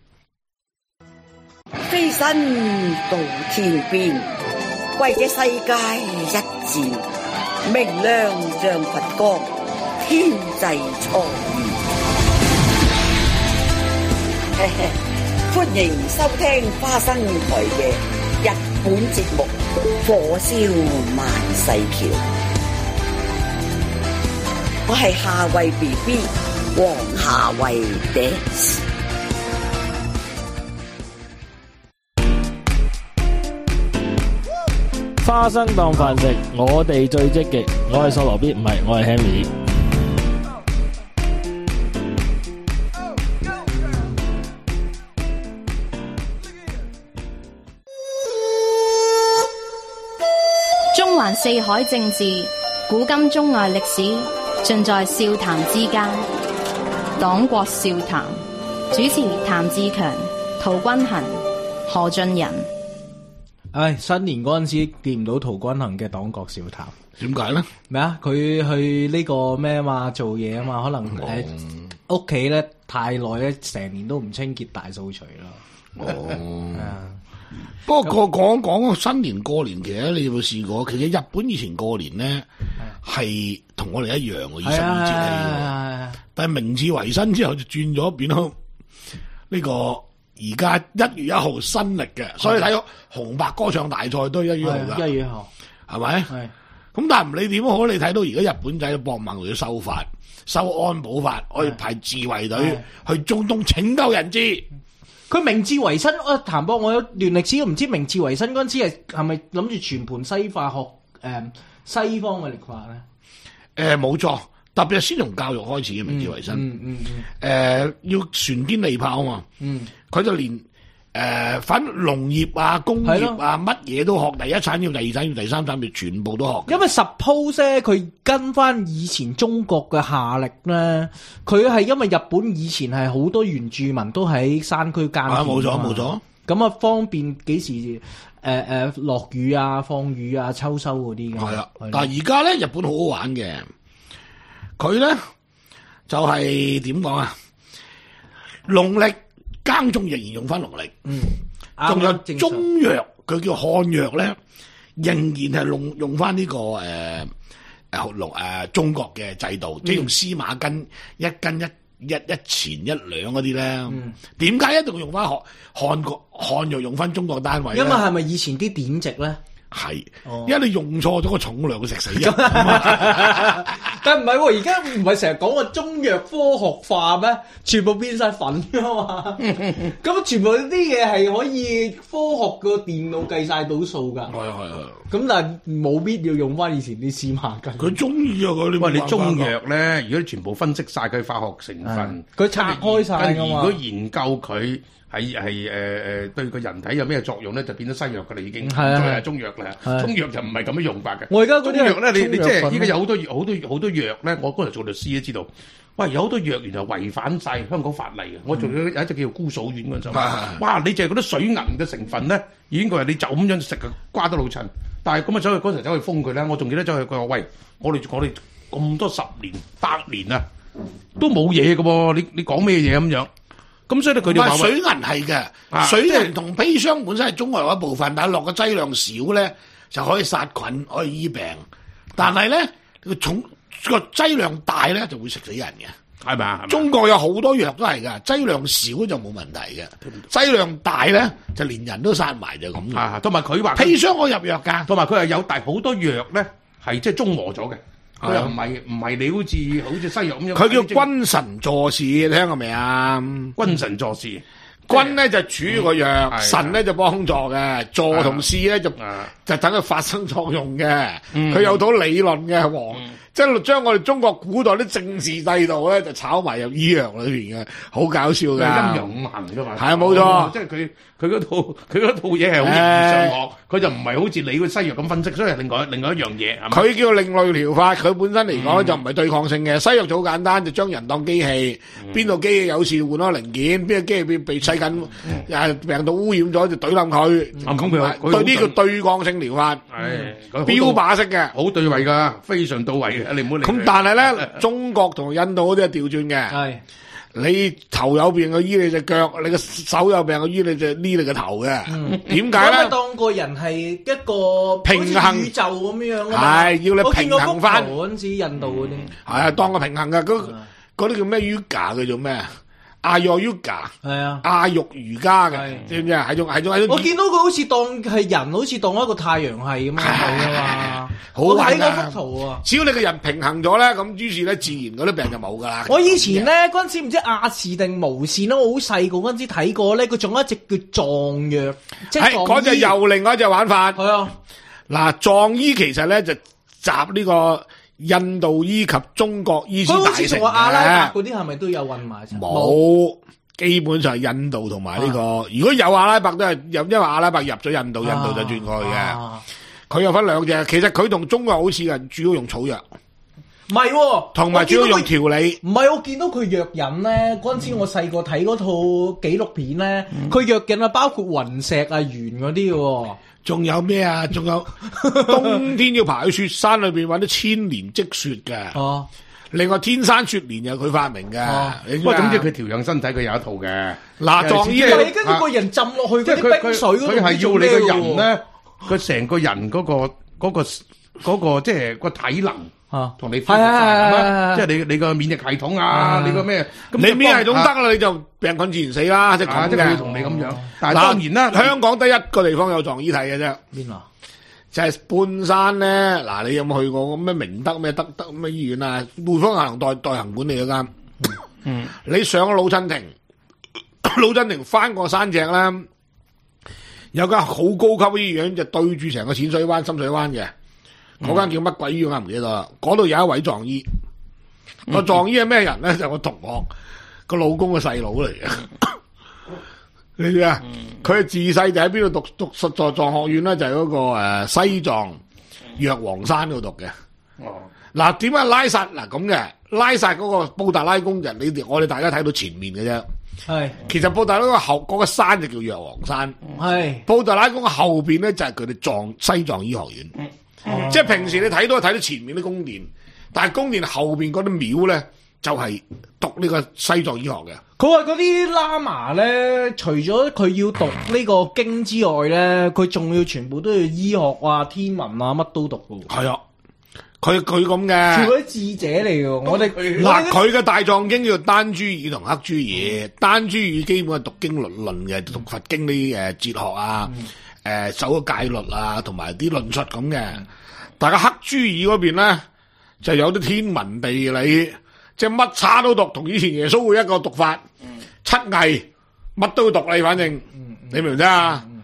飛身到天邊，為這世界一戰，明亮像佛光，天際初現。歡迎收聽花生台嘅日本節目《火燒萬世橋》，我係夏慧 B B 黃夏慧 dance。 花生當飯食，我哋最積極。我係索羅 B， 唔係，我係 Henry。 中環四海政治，古今中外歷史，盡在笑談之間。黨國笑談，主持譚志強、陶君行、何俊仁。 唉，新年嗰陣時見唔到陶君行嘅黨國笑談， 點解咧？ 咩啊？佢去呢個咩啊嘛，做嘢啊嘛，可能誒屋企咧太耐咧，成年都唔清潔大掃除咯。 哦，不過講講新年過年，其實你有冇試過？其實日本以前過年咧係同我哋一樣嘅，二十二節氣，但係明治維新之後就轉咗變咗呢個。而家一月一號新曆嘅，所以睇到紅白歌唱大賽都係一月一號噶， 一月一號係咪？係。咁但係唔理點好，你睇到而家日本仔都搏命要修法、修安保法，可以派自衛隊去中東拯救人質。 佢明治維新，啊譚博，我有段歷史都唔知明治維新嗰陣時係係咪諗住全盤西化學誒、呃、西方嘅歷法咧？ 誒冇錯。特別係先從教育開始嘅明治維新，誒、嗯嗯嗯呃、要船堅利炮啊嘛，佢、嗯、就連誒、呃、反正農業啊、工業啊乜嘢都學，第一產業、第二產業、第三產業全部都學。 因為 suppose 咧，佢跟翻以前中國嘅下歷咧，佢係因為日本以前係好多原住民都喺山區耕田啊， 冇錯冇錯， 咁啊方便幾時誒誒落雨啊、放雨啊、秋收嗰啲嘅。係啊， 但係而家咧日本好好玩嘅。佢咧就係點講啊？農曆耕種仍然用翻農曆，嗯，仲有中藥，佢叫漢藥咧，仍然係用用翻呢、這個誒誒農誒中國嘅制度，嗯、即係用司馬斤一斤一一一錢一兩嗰啲咧。點解、嗯、一定要用翻漢漢國漢藥用翻中國單位呢？ 因為係咪以前啲典籍咧？ 係，因為你用錯咗個重量，食死人。 但唔係喎，而家唔係成日講個中藥科學化咩？全部變晒粉噶嘛。咁全部啲嘢係可以科學個電腦計晒到數噶。係啊係啊。 咁但係冇必要用翻以前啲司馬根。 佢中意啊！佢你喂，你中冇辦法藥咧，如果你全部分析晒佢化學成分， 佢拆開晒㗎嘛跟住如果研究佢係係誒誒對個人體有咩作用咧，就變咗西藥㗎啦已經，唔係啊再係中藥啦。 係中藥就唔係咁樣用法嘅。 我而家嗰啲係中藥咧，你你即中藥粉係依家有好多好多好多藥咧，我嗰陣做律師都知道。喂，有好多藥原來違反晒香港法例嘅。我做咗有一隻叫做姑嫂丸嗰陣時候，哇！你淨係嗰啲水銀嘅成分咧，已經佢話你就咁樣食啊，瓜得老襯。但係咁啊，走去嗰陣走去封佢咧，我仲記得走去佢話：喂，我哋我哋咁多十年百年啊，都冇嘢嘅喎，你你講咩嘢咁樣？咁所以咧，佢哋話水銀係嘅， 啊水銀同砒霜本身係中藥一部分，但係落嘅劑量少咧，就可以殺菌，可以醫病。但係咧，個重個劑量大咧，就會食死人嘅， 係咪啊？ 中國有好多藥都係㗎，劑量少就冇問題嘅，劑量大咧就連人都殺埋就咁。 啊，同埋佢話砒霜可以入藥㗎， 同埋佢係有大好多藥咧係即係中和咗嘅，佢又唔係唔係你好似好似西藥咁樣。 佢叫君臣佐使，你聽過未啊？ 君臣佐使。 君咧就煮個藥， 係神咧就幫助嘅，助同使咧就啊就等佢發生作用嘅。 嗯佢有套理論嘅王，即係將我哋中國古代啲政治制度咧就炒埋入醫藥裏邊嘅，好搞笑㗎。 陰陽五行㗎嘛。 係啊冇錯哦即係佢佢嗰套佢嗰套嘢係好形而上學，佢就唔係好似你個西藥咁分析，所以係另外另外一樣嘢。係咪佢叫另類療法，佢本身嚟講就唔係對抗性嘅。西藥就好簡單，就將人當機器，邊度機器有事換咗零件，邊個機器被被細菌誒病毒污染咗就懟冧佢。 啊咁佢佢對呢個對抗性療法， 係標靶式嘅。 好對位㗎，非常到位嘅，你唔好理佢。 咁但係咧，中國同印度嗰啲係調轉嘅。 係你頭有病，佢醫你隻腳；你個手有病，佢醫你隻呢你個頭嘅。點解咁咪咧？ 當個人係一個平衡好似宇宙咁樣啊嘛係要你我見過平衡返幅圖嗰陣時，印度嗰啲係啊，當個平衡嘅。嗰嗰啲叫咩瑜伽？叫做咩？阿育瑜伽， 係啊。 阿育瑜伽嘅係， 知唔知啊？係種係種係種。 我見到佢好似當係人，好似當一個太陽系咁樣睇啊嘛。 好我睇玩㗎嗰幅圖啊！ 只要你個人平衡咗咧，咁於是咧自然嗰啲病就冇噶啦。 我以前咧嗰陣時唔知亞視定無線咯，我好細個嗰陣時睇過咧，佢仲有一隻叫壯藥，即係係嗰隻又另外一隻玩法。 係啊， 嗱，藏醫其實咧就集呢個印度醫及中國醫師大佢好似成同阿拉嘅。 伯嗰啲係咪都有混埋一齊？ 冇，基本上係印度同埋呢個。如果有阿拉伯都係有，因為阿拉伯入咗印度，印度就轉過去嘅。 啊佢有分兩隻，其實佢同中國好似嘅，主要用草藥， 唔係喎， 同埋主要用調理。 唔係，我見到佢藥引咧，嗰陣時我細個睇嗰套紀錄片咧，佢藥引啊包括雲石啊、鉛嗰啲嘅喎。 仲有咩啊？仲有冬天要爬去雪山裏邊揾啲千年積雪嘅。 哦， 另外天山雪蓮又佢發明嘅。 哦你知不過總之佢佢調養身體，佢有一套嘅。 嗱，藏醫即係係跟住個人浸落去嗰即係佢啲冰水嗰度， 佢係要你個人咧咧，佢成個人嗰個嗰個嗰個即係個體能啊， 同你係係係係係即係你你個免疫系統啊， 啊你個咩？咁你免疫系統得啦，你就病菌自然死啦，即係咁啊即係佢要嘅。 同你咁樣。但係當然啦， 香港得一個地方有藏醫睇嘅啫。 邊啊？ 就係半山咧，嗱，你有冇去過咁咩明德咩德德咩醫院啊？匯豐銀行代代行管理嗰間， 嗯， 你上咗老襯亭，老襯亭翻過山脊啦，有間好高級嘅醫院就對住成個淺水灣、深水灣嘅，嗰間叫乜鬼醫院啊？唔記得啦。嗰度有一位藏醫，個藏醫係咩人咧？就我同學個老公嘅細佬嚟嘅。你知啊？佢自細就喺邊度讀讀實在藏學院咧，就係嗰個誒西藏藥王山嗰度讀嘅。 哦， 嗱，點解拉薩嗱咁嘅？拉薩嗰個布達拉宮就你哋我哋大家睇到前面嘅啫。 係其實布達拉宮後嗰個山就叫藥王山。 係布達拉宮後邊咧就係佢哋藏西藏醫學院。即係平時你睇到睇到前面啲宮殿，但係宮殿後邊嗰啲廟咧就係讀呢個西藏醫學嘅。 佢話嗰啲喇嘛咧，除咗佢要讀呢個經之外咧，佢仲要全部都要醫學啊、天文啊，乜都讀嘅。 係啊，佢佢咁嘅。 全部啲智者嚟嘅，我哋嗱，佢嘅大藏經叫丹珠爾同黑珠爾。丹珠爾基本係讀經律論嘅，讀佛經啲誒哲學啊，誒守個戒律啊，同埋啲論述咁嘅。但係黑珠爾嗰邊咧就有啲天文地理。即係乜叉都讀，同以前耶穌會一個讀法，七藝乜都讀你，反正你明唔明啫啊？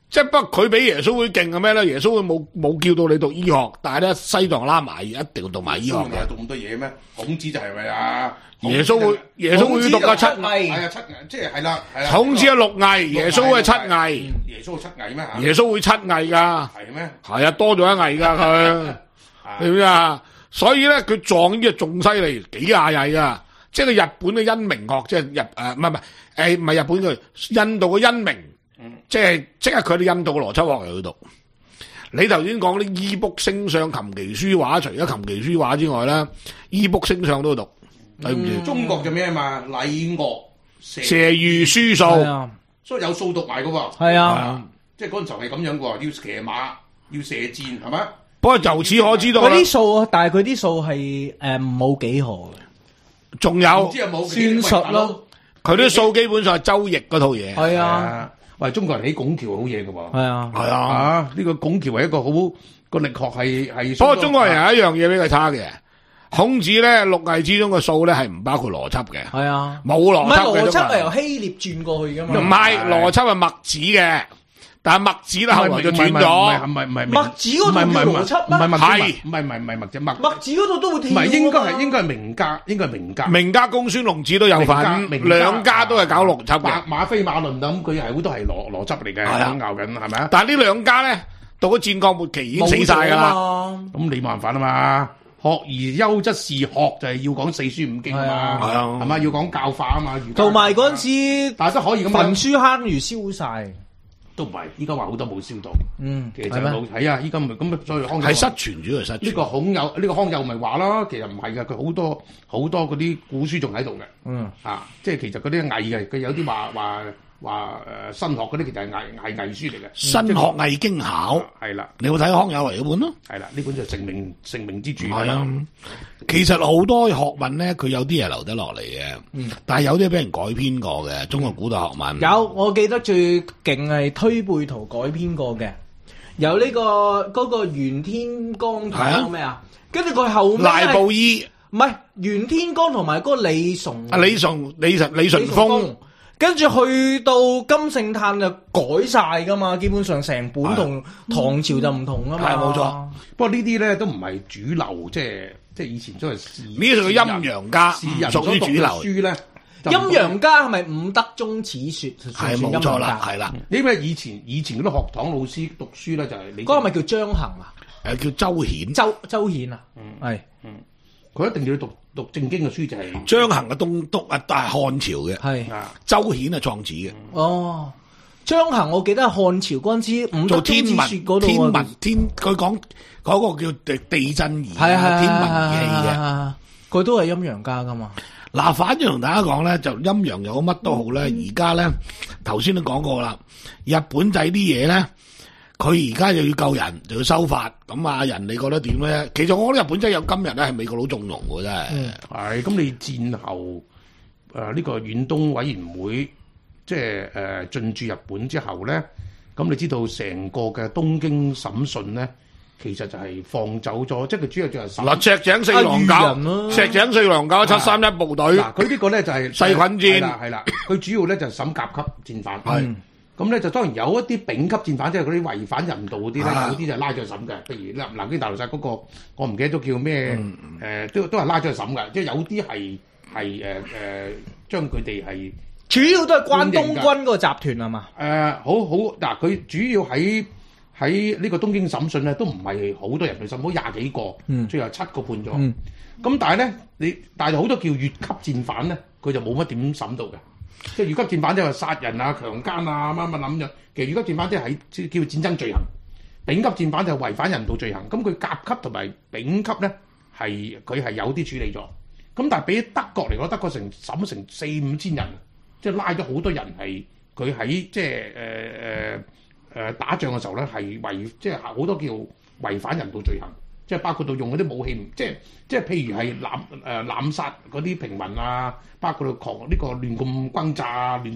即係不過佢比耶穌會勁嘅咩咧？耶穌會冇冇叫到你讀醫學，但係咧西藏拉埋一定要讀埋醫學嘅。 讀咁多嘢咩？孔子就係咪啊？ 耶穌會耶穌會讀個七藝， 係啊七藝，即係係啦。 孔子係六藝，耶穌會係七藝。 耶穌係七藝咩？ 耶穌會七藝噶。 係咩？ 係啊，多咗一藝噶佢。你知啊？所以咧，佢撞呢啲仲犀利，幾廿藝噶。即係個日本嘅因明學，即係日誒唔係唔係誒唔係日本嘅印度嘅因明。即係即係佢哋印度嘅邏輯學嚟去讀。你頭先講啲醫卜星相、琴棋書畫，除咗琴棋書畫之外咧，醫卜星相都讀。對唔住， 中國就咩啊嘛？禮樂射御書數， 所以有數讀埋嘅喎。 係啊， 即係嗰陣時候係咁樣嘅喎，要騎馬，要射箭，係咪？ 不過由此可知道佢啲數，但係佢啲數係誒冇幾何嘅， 仲有算術咯。 佢啲數基本上係周易嗰套嘢。 係啊。 喂，中國人起拱橋好嘢㗎喎， 係啊， 係啊， 啊呢個拱橋係一個好個力學係係。 不過中國人有一樣嘢比佢差嘅，孔子咧六藝之中嘅數咧係唔包括邏輯嘅， 係啊， 冇邏輯嘅。 唔係邏輯係由希臘轉過去㗎嘛， 唔係邏輯係墨子嘅，但係墨子咧後來就轉咗。 唔係唔係墨子嗰度叫邏輯咩？ 唔係墨子， 係唔係唔係唔係墨子，墨墨子嗰度都會跳。 唔係應該係應該係名家，應該係名家。 名家公孫龍子都有份，兩家都係搞邏輯嘅。 馬飛馬論咁，佢係好多係邏邏輯嚟嘅，咁拗緊係咪啊？ 但係呢兩家咧，到咗戰國末期已經死晒㗎啦。 咁你冇辦法啊嘛？學而優則仕學，就係要講四書五經啊嘛，係嘛？要講教化啊嘛。 同埋嗰陣時， 但係都可以咁焚書坑儒燒晒。 都唔係，依家話好多冇燒到。 嗯， 其實就冇睇啊！依家咪咁所以康係失傳，主要係失傳。 呢個孔有呢個康有咪話啦，其實唔係嘅，佢好多好多嗰啲古書仲喺度嘅。 嗯， 啊，即係其實嗰啲藝嘅，佢有啲話話話誒新學嗰啲，其實係藝係藝書嚟嘅。 新學藝經考係啦， 你有睇康有為嗰本咯？ 係啦，呢本就成名成名之著。 係啊，其實好多學問咧，佢有啲係留得落嚟嘅， 嗯， 但係有啲俾人改編過嘅。中國古代學問有，我記得最勁係推背圖改編過嘅，有呢個嗰個袁天罡同嗰咩啊？跟住佢後賴布衣， 唔係袁天罡同埋嗰個李崇， 啊李崇李崇李淳風。 跟住去到金聖嘆就改晒噶嘛，基本上成本同唐朝就唔同啊嘛。 係冇錯。 不過呢啲咧都唔係主流，即係即係以前都係士。 呢個叫陰陽家，屬於主流。 書咧， 陰陽家係咪五德宗此說？ 係冇錯啦，係啦。 因為以前以前嗰啲學堂老師讀書咧就係你。 嗰個咪叫張衡啊？ 誒叫周顯。 周周顯啊？ 嗯， 係， 嗯，佢一定要讀。讀正經嘅書就係張衡嘅東東啊，但係漢朝嘅， 係啊， 周顯係創始嘅。 哦，張衡我記得係漢朝嗰陣時五德宗之說嗰度， 天文天佢講嗰個叫地地震儀， 係係天文儀嘅， 佢都係陰陽家噶嘛。 嗱，反正同大家講咧，就陰陽又好乜都好咧，而家咧頭先都講過啦，日本仔啲嘢咧。佢而家又要救人，就要修法，咁啊人你覺得點咧？其實我覺得日本真係有今日咧，係美國佬縱容嘅真係。 係咁、嗯，你戰後誒呢、呃這個遠東委員會即係誒進駐日本之後咧，咁你知道成個嘅東京審訊咧，其實就係放走咗，即係佢主要就係嗱石井四郎搞，石井四郎搞七三一部隊。 嗱，佢呢個咧就係細菌戰， 係啦係啦，佢主要咧就係審甲級戰犯。 係。 咁咧就當然有一啲丙級戰犯，即係嗰啲違反人道嗰啲咧，有啲就拉咗去審嘅。譬如南南京大屠殺嗰個，我唔記得咗叫咩，誒、嗯呃、都都係拉咗去審嘅。即係有啲係係誒誒將佢哋係主要都係關東軍嗰個集團係嘛？ 誒、呃、好好嗱，佢主要喺喺呢個東京審訊咧，都唔係好多人去審，好廿幾個，嗯、最後七個判咗。咁、嗯、但係咧，你但係好多叫乙級戰犯咧，佢就冇乜點審到嘅。即係乙級戰犯即係殺人啊、強姦啊、乜乜諗咗。其實乙級戰犯即係喺叫戰爭罪行，丙級戰犯就係違反人道罪行。咁佢甲級同埋丙級咧係佢係有啲處理咗。咁但係比德國嚟講，德國成審成四五千人，即係拉咗好多人係佢喺即係誒誒誒打仗嘅時候咧係違即係好多叫違反人道罪行。即係包括到用嗰啲武器，即係即係譬如係濫誒濫殺嗰啲平民啊，包括到狂呢個亂咁轟炸啊，亂咁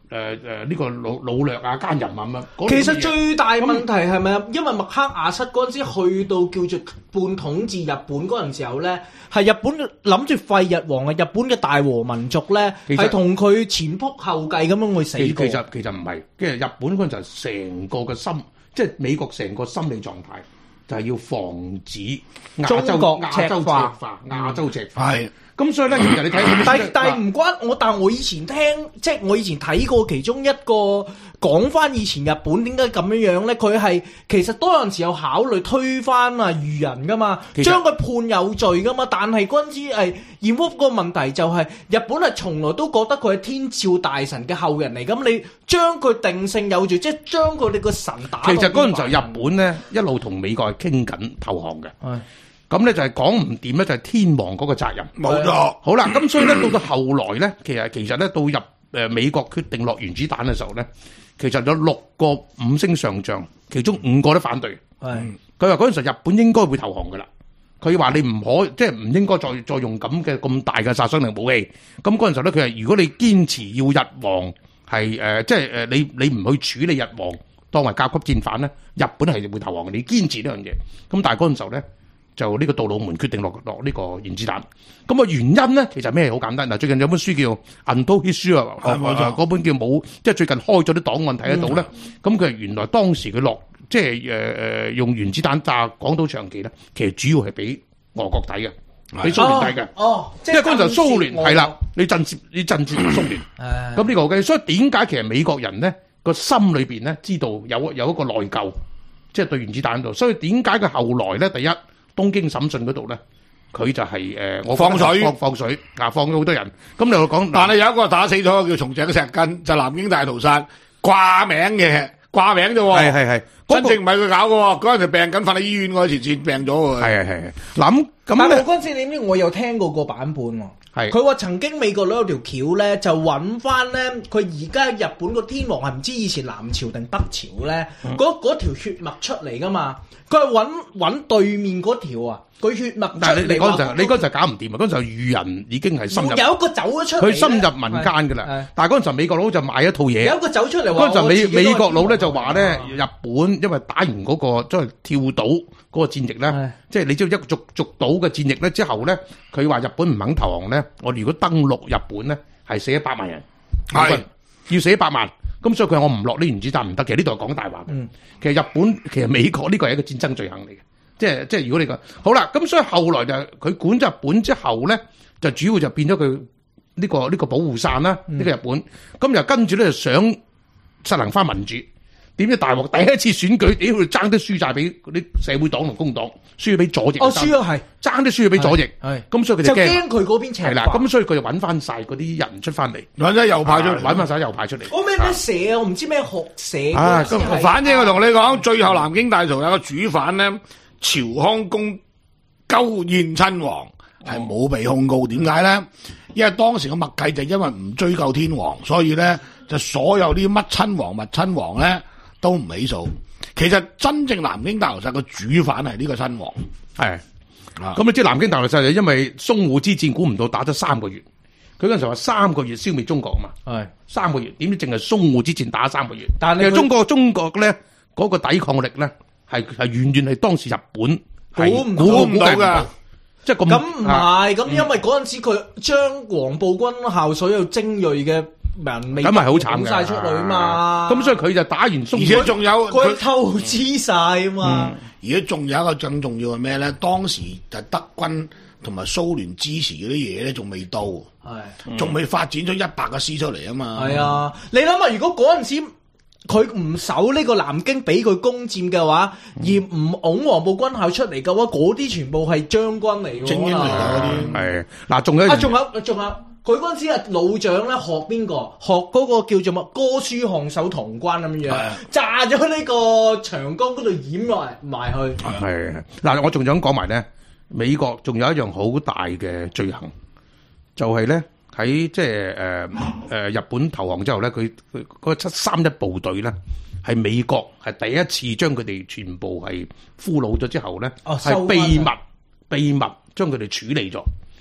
誒誒呢個擄擄掠啊、奸淫啊咁樣。 其實最大問題係咪因為麥克阿瑟嗰陣時去到叫做半統治日本嗰陣時候咧，係日本諗住廢日王啊，日本嘅大和民族咧係同佢前仆後繼咁樣去死過。 其實其實唔係，即係日本嗰陣就成個嘅心，即係美國成個心理狀態就係要防止亞洲中國亞洲赤化、亞洲赤化。係。咁所以咧，其實你睇， 但但係唔關我，但係我以前聽，即係我以前睇過其中一個講翻以前日本點解咁樣樣咧？佢係其實多陣時有考慮推翻啊裕仁噶嘛，將佢判有罪噶嘛。但係嗰陣時係驗屋個問題就係、是、日本係從來都覺得佢係天照大神嘅後人嚟，咁你將佢定性有罪，即係將佢哋個神打。 其實嗰陣時候日本咧一路同美國係傾緊投降嘅。咁咧就係講唔掂咧，就係天皇嗰個責任。 冇錯。 好啦，咁所以咧到到後來咧，其實其實咧到入誒美國決定落原子彈嘅時候咧，其實有六個五星上將，其中五個都反對。係。佢話嗰陣時日本應該會投降噶啦。佢話你唔可，即係唔應該再再用咁嘅咁大嘅殺傷力武器。咁嗰陣時候咧，佢話如果你堅持要日皇係誒，即係誒你你唔去處理日皇當為甲級戰犯咧，日本係會投降嘅。你堅持呢樣嘢。咁但係嗰陣時候咧。就呢個杜魯門決定落落呢個原子彈，咁啊原因咧其實咩好簡單嗱，最近有本書叫《Untold History》啊，嗰本叫冇，即係最近開咗啲檔案睇得到咧。咁佢係原來當時佢落即係誒誒用原子彈炸廣島長崎咧，其實主要係俾俄國睇嘅，俾蘇聯睇嘅。哦，即係因為嗰陣時蘇聯係啦，你震懾你震懾蘇聯。咁呢個嘅，所以點解其實美國人咧個心裏邊咧知道有有一個內疚，即係對原子彈度，所以點解佢後來咧第一？東京審訊嗰度咧，佢就係、是、誒、呃、我放水放放水啊，放咗好多人。咁你又講， 但係有一個打死咗叫松井石根，就南京大屠殺掛名嘅，掛名啫喎。係係係，真正唔係佢搞嘅喎，嗰陣時病緊，瞓喺醫院嗰陣時先病咗喎。係係係。諗咁咧， 我嗰陣時點知我有聽過個版本喎。係佢話曾經美國攞有條橋咧，就揾翻咧，佢而家日本個天皇係唔知以前南朝定北朝咧，嗰嗰條血脈出嚟噶嘛。佢係揾揾對面嗰條啊，佢血脈出嚟。但係你你嗰陣你嗰陣搞唔掂啊！嗰陣時裕仁已經係深入，有一個走咗出嚟，佢深入民間㗎啦。但係嗰陣時美國佬就買一套嘢，有一個走出嚟話。嗰陣時美美國佬咧就話咧，日本因為打完嗰個即係跳島嗰個戰役咧，即係你知道一個逐逐島嘅戰役咧之後咧，佢話日本唔肯投降咧，我哋如果登陸日本咧係死一百萬人，係要死一百萬。咁所以佢話我唔落呢原子彈唔得，其實呢度係講大話嘅。嗯、其實日本其實美國呢個係一個戰爭罪行嚟嘅，即係即係如果你講好啦，咁所以後來就佢管咗日本之後咧，就主要就變咗佢呢個呢、呢個保護傘啦，呢、嗯、個日本，咁又跟住咧就想實行翻民主。點知大鑊第一次選舉，屌佢爭啲輸晒俾嗰啲社會黨同工黨，輸俾左翼。哦，輸咗係爭啲輸咗俾左翼。係，咁所以佢就驚佢嗰邊赤化。係啦，咁所以佢就揾翻晒嗰啲人出翻嚟，揾咗右派出嚟，揾翻晒右派出嚟。我咩咩社啊？我唔知咩學社。啊， 反正我同你講，最後南京大屠殺有個主犯咧，朝康公勾彥親王係冇被控告，點解咧？因為當時嘅默契就因為唔追究天皇，所以咧就所有啲乜親王、乜親王咧。都唔起訴，其實真正南京大屠殺嘅主犯係呢個親王，係啊，咁你知南京大屠殺就因為淞滬之戰，估唔到打咗三個月，佢嗰陣時話三個月消滅中國啊嘛，係三個月，點知淨係淞滬之戰打三個月，但係其實中國中國咧嗰個抵抗力咧係係遠遠係當時日本估唔估唔到噶，即係咁咁唔係，咁因為嗰陣時佢將黃埔軍校所有精銳嘅。咁係好慘嘅，晒出嚟啊嘛！咁所以佢就打完淞，而且仲有佢透支晒啊嘛！而且仲有一個更重要係咩咧？當時就德軍同埋蘇聯支持嗰啲嘢咧，仲未到，係仲未發展咗一百個師出嚟啊嘛！係啊！你諗下，如果嗰陣時佢唔守呢個南京，俾佢攻佔嘅話，嗯、而唔擁黃埔軍校出嚟嘅話，嗰啲全部係將軍嚟嘅，精英嚟嘅嗰啲係嗱，仲有啊，仲有仲有。佢嗰陣時啊，老長咧學邊個？學嗰個叫做乜哥舒漢守潼關咁樣，炸咗呢個長江嗰度掩埋埋去。係嗱，我仲想講埋咧，美國仲有一樣好大嘅罪行，就係咧喺即係誒誒日本投降之後咧，佢佢嗰七三一部隊咧係美國係第一次將佢哋全部係俘虜咗之後咧，係、哦、秘密秘密將佢哋處理咗。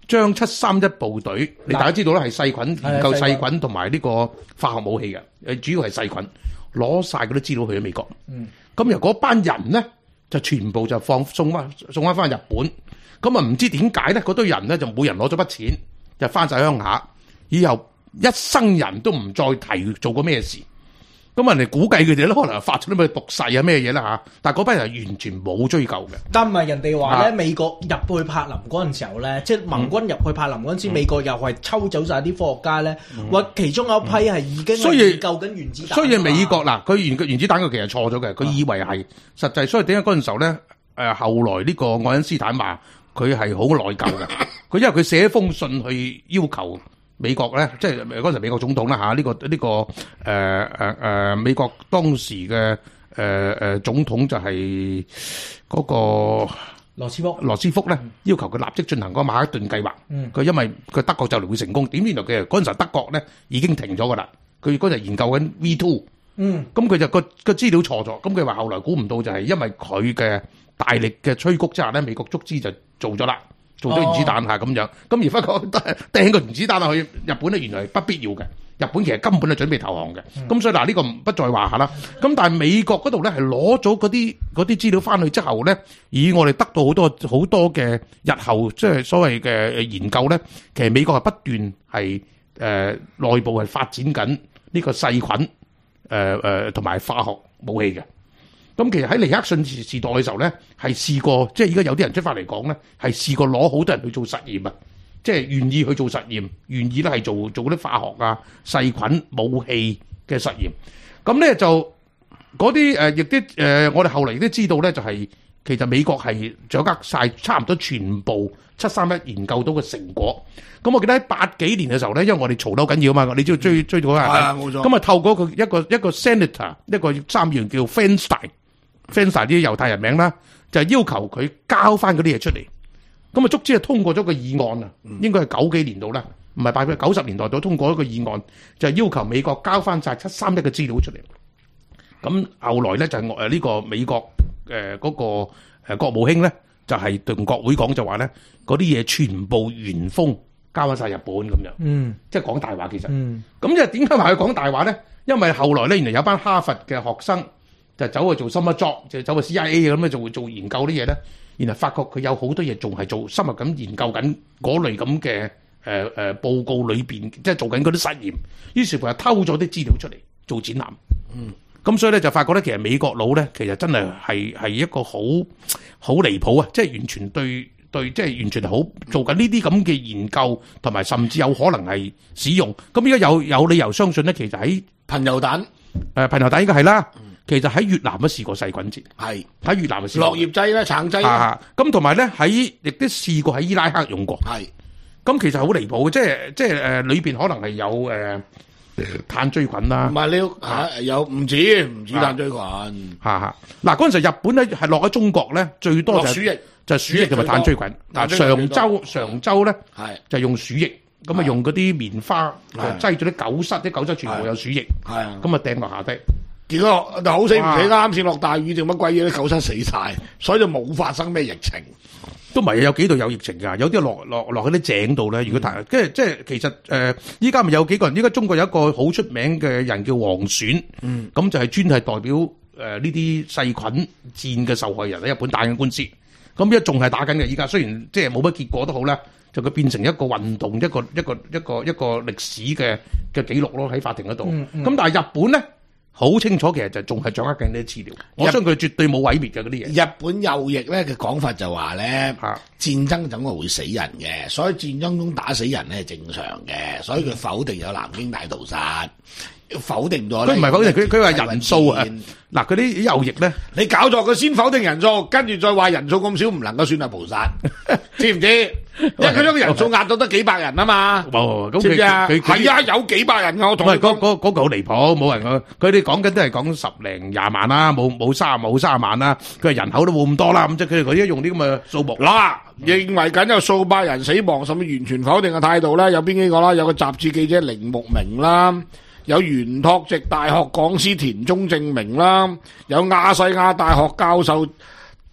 將七三一部隊，你大家知道咧係細菌研究細菌同埋呢個化學武器嘅，誒主要係細菌，攞晒嗰啲資料去咗美國。嗯，咁由嗰班人咧就全部就放送翻送翻翻日本。咁啊唔知點解咧？嗰堆人咧就每人攞咗筆錢，就翻晒鄉下，以後一生人都唔再提做過咩事。咁人哋估計佢哋咧可能發咗啲咩毒誓啊咩嘢啦嚇，但係嗰班人係完全冇追究嘅。 但唔係人哋話咧，美國入去柏林嗰陣時候咧，即係盟軍入去柏林嗰陣時，美國又係抽走晒啲科學家咧，話其中有一批係已經研究緊原子彈。 所以美國嗱，佢研原子彈佢其實錯咗嘅，佢以為係實際。所以點解嗰陣時候咧？誒後來呢個愛因斯坦話佢係好內疚嘅，佢因為佢寫封信去要求美國咧，即係嗰陣時美國總統啦嚇，呢、這個呢、這個誒誒誒美國當時嘅誒誒總統就係嗰個羅斯福， 羅斯福咧要求佢立即進行嗰個馬克頓計劃。佢、嗯、因為佢德國就嚟會成功，點知原來佢嗰陣時德國咧已經停咗噶啦，佢嗰陣研究緊 V 二。嗯，咁佢就個個資料錯咗，咁佢話後來估唔到就係因為佢嘅大力嘅催谷之下咧，美國足資就做咗啦，做咗原子彈係咁樣。咁而發覺掟個原子彈去日本咧，原來係不必要嘅。日本其實根本係準備投降嘅。咁、嗯、所以嗱，呢個不再話下啦。咁但係美國嗰度咧係攞咗嗰啲嗰啲資料翻去之後咧，以我哋得到好多好多嘅日後即係所謂嘅研究咧，其實美國係不斷係誒內部係發展緊呢個細菌。誒誒同埋化學武器嘅，咁其實喺尼克遜時時代嘅時候咧，係試過，即係而家有啲人出發嚟講咧，係試過攞好多人去做實驗啊，即係願意去做實驗，願意咧係做做嗰啲化學啊、細菌武器嘅實驗。咁咧就嗰啲誒，亦啲誒，我哋後嚟亦都知道咧，就係、是、其實美國係掌握晒差唔多全部七三一研究到嘅成果。咁我記得喺八幾年嘅時候咧，因為我哋嘈得好緊要啊嘛，你知道追追到啊，冇錯。咁啊透過佢一個一個 senator 一個參議員叫 Feinstein，Feinstein 啲猶太人名啦，就係、是、要求佢交翻嗰啲嘢出嚟。咁啊，足之係通過咗個議案啊，應該係九幾年度啦，唔係八九十年代度通過一個議案，就係、是、要求美國交翻晒七三一嘅資料出嚟。咁後來咧就係誒呢個美國誒嗰、呃那個誒、呃、國務卿咧，就係、是、同國會講就話咧，嗰啲嘢全部原封交翻晒日本咁樣，嗯，即係講大話其實，嗯，咁即係點解話佢講大話咧？因為後來咧，原來有班哈佛嘅學生就走去做 summer job，就走去 C I A 咁樣做做研究啲嘢咧，然後發覺佢有好多嘢仲係做深入咁研究緊嗰類咁嘅誒誒報告裏邊，即係做緊嗰啲實驗，於是乎就偷咗啲資料出嚟做展覽，嗯，咁所以咧就發覺咧，其實美國佬咧其實真係係係一個好好離譜啊，即係完全對。對，即係完全係好做緊呢啲咁嘅研究，同埋甚至有可能係使用。咁而家有有理由相信咧，其實喺貧油彈， 誒貧油彈應該係啦。其實喺越南都試過細菌節，係喺越南嘅試過。 落葉劑咧、橙劑啊， 咁同埋咧喺亦都試過喺伊拉克用過。係，咁其實好離譜嘅，即係即係誒裏邊可能係有誒、呃、炭疽菌啦。唔係你嚇有唔止唔止炭疽菌。嚇嚇嗱嗰陣時日本咧係落喺中國咧最多就係、鼠疫。就係、鼠疫同埋炭疽菌。嗱，常州常州咧，就用鼠疫，咁啊用嗰啲棉花就擠咗啲狗虱，啲狗虱全部有鼠疫，咁啊掟落下低， 結果就好死唔死，啱先落大雨定乜鬼嘢，啲狗虱死晒，所以就冇發生咩疫情。 都唔係有幾度有疫情㗎，有啲落落落喺啲井度咧。如果大，即係即係其實誒，依家咪有幾個人？依家中國有一個好出名嘅人叫黃選，咁、嗯、就係專係代表誒呢啲細菌戰嘅受害人喺日本打緊官司。咁而家仲係打緊嘅，依家雖然即係冇乜結果都好啦，就佢變成一個運動，一個一個一個一個歷史嘅嘅記錄咯，喺法庭嗰度。咁、嗯嗯、但係日本咧好清楚，其實就仲係掌握緊呢啲資料。我相信佢絕對冇毀滅嘅嗰啲嘢。日本右翼咧嘅講法就話咧，戰爭總係會死人嘅，所以戰爭中打死人咧係正常嘅，所以佢否定有南京大屠殺。否定咗，佢唔係否定，佢佢話人數啊。嗱，嗰啲右翼咧，你搞錯，佢先否定人數，跟住再話人數咁少唔能夠算係菩薩，知唔知？因為佢將個人數壓到得幾百人啊嘛。哦，咁佢佢係啊，有幾百人啊，我同你講，嗰嗰個好離譜，冇人講，佢哋講緊都係講十零廿萬啦，冇冇卅冇卅萬啦。佢話人口都冇咁多啦，咁即係佢哋嗰啲用啲咁嘅數目。嗱，認為緊有數百人死亡，甚至完全否定嘅態度咧，有邊幾個啦？有個雜誌記者鈴木明啦。有原拓殖大學講師田中正明啦，有亞細亞大學教授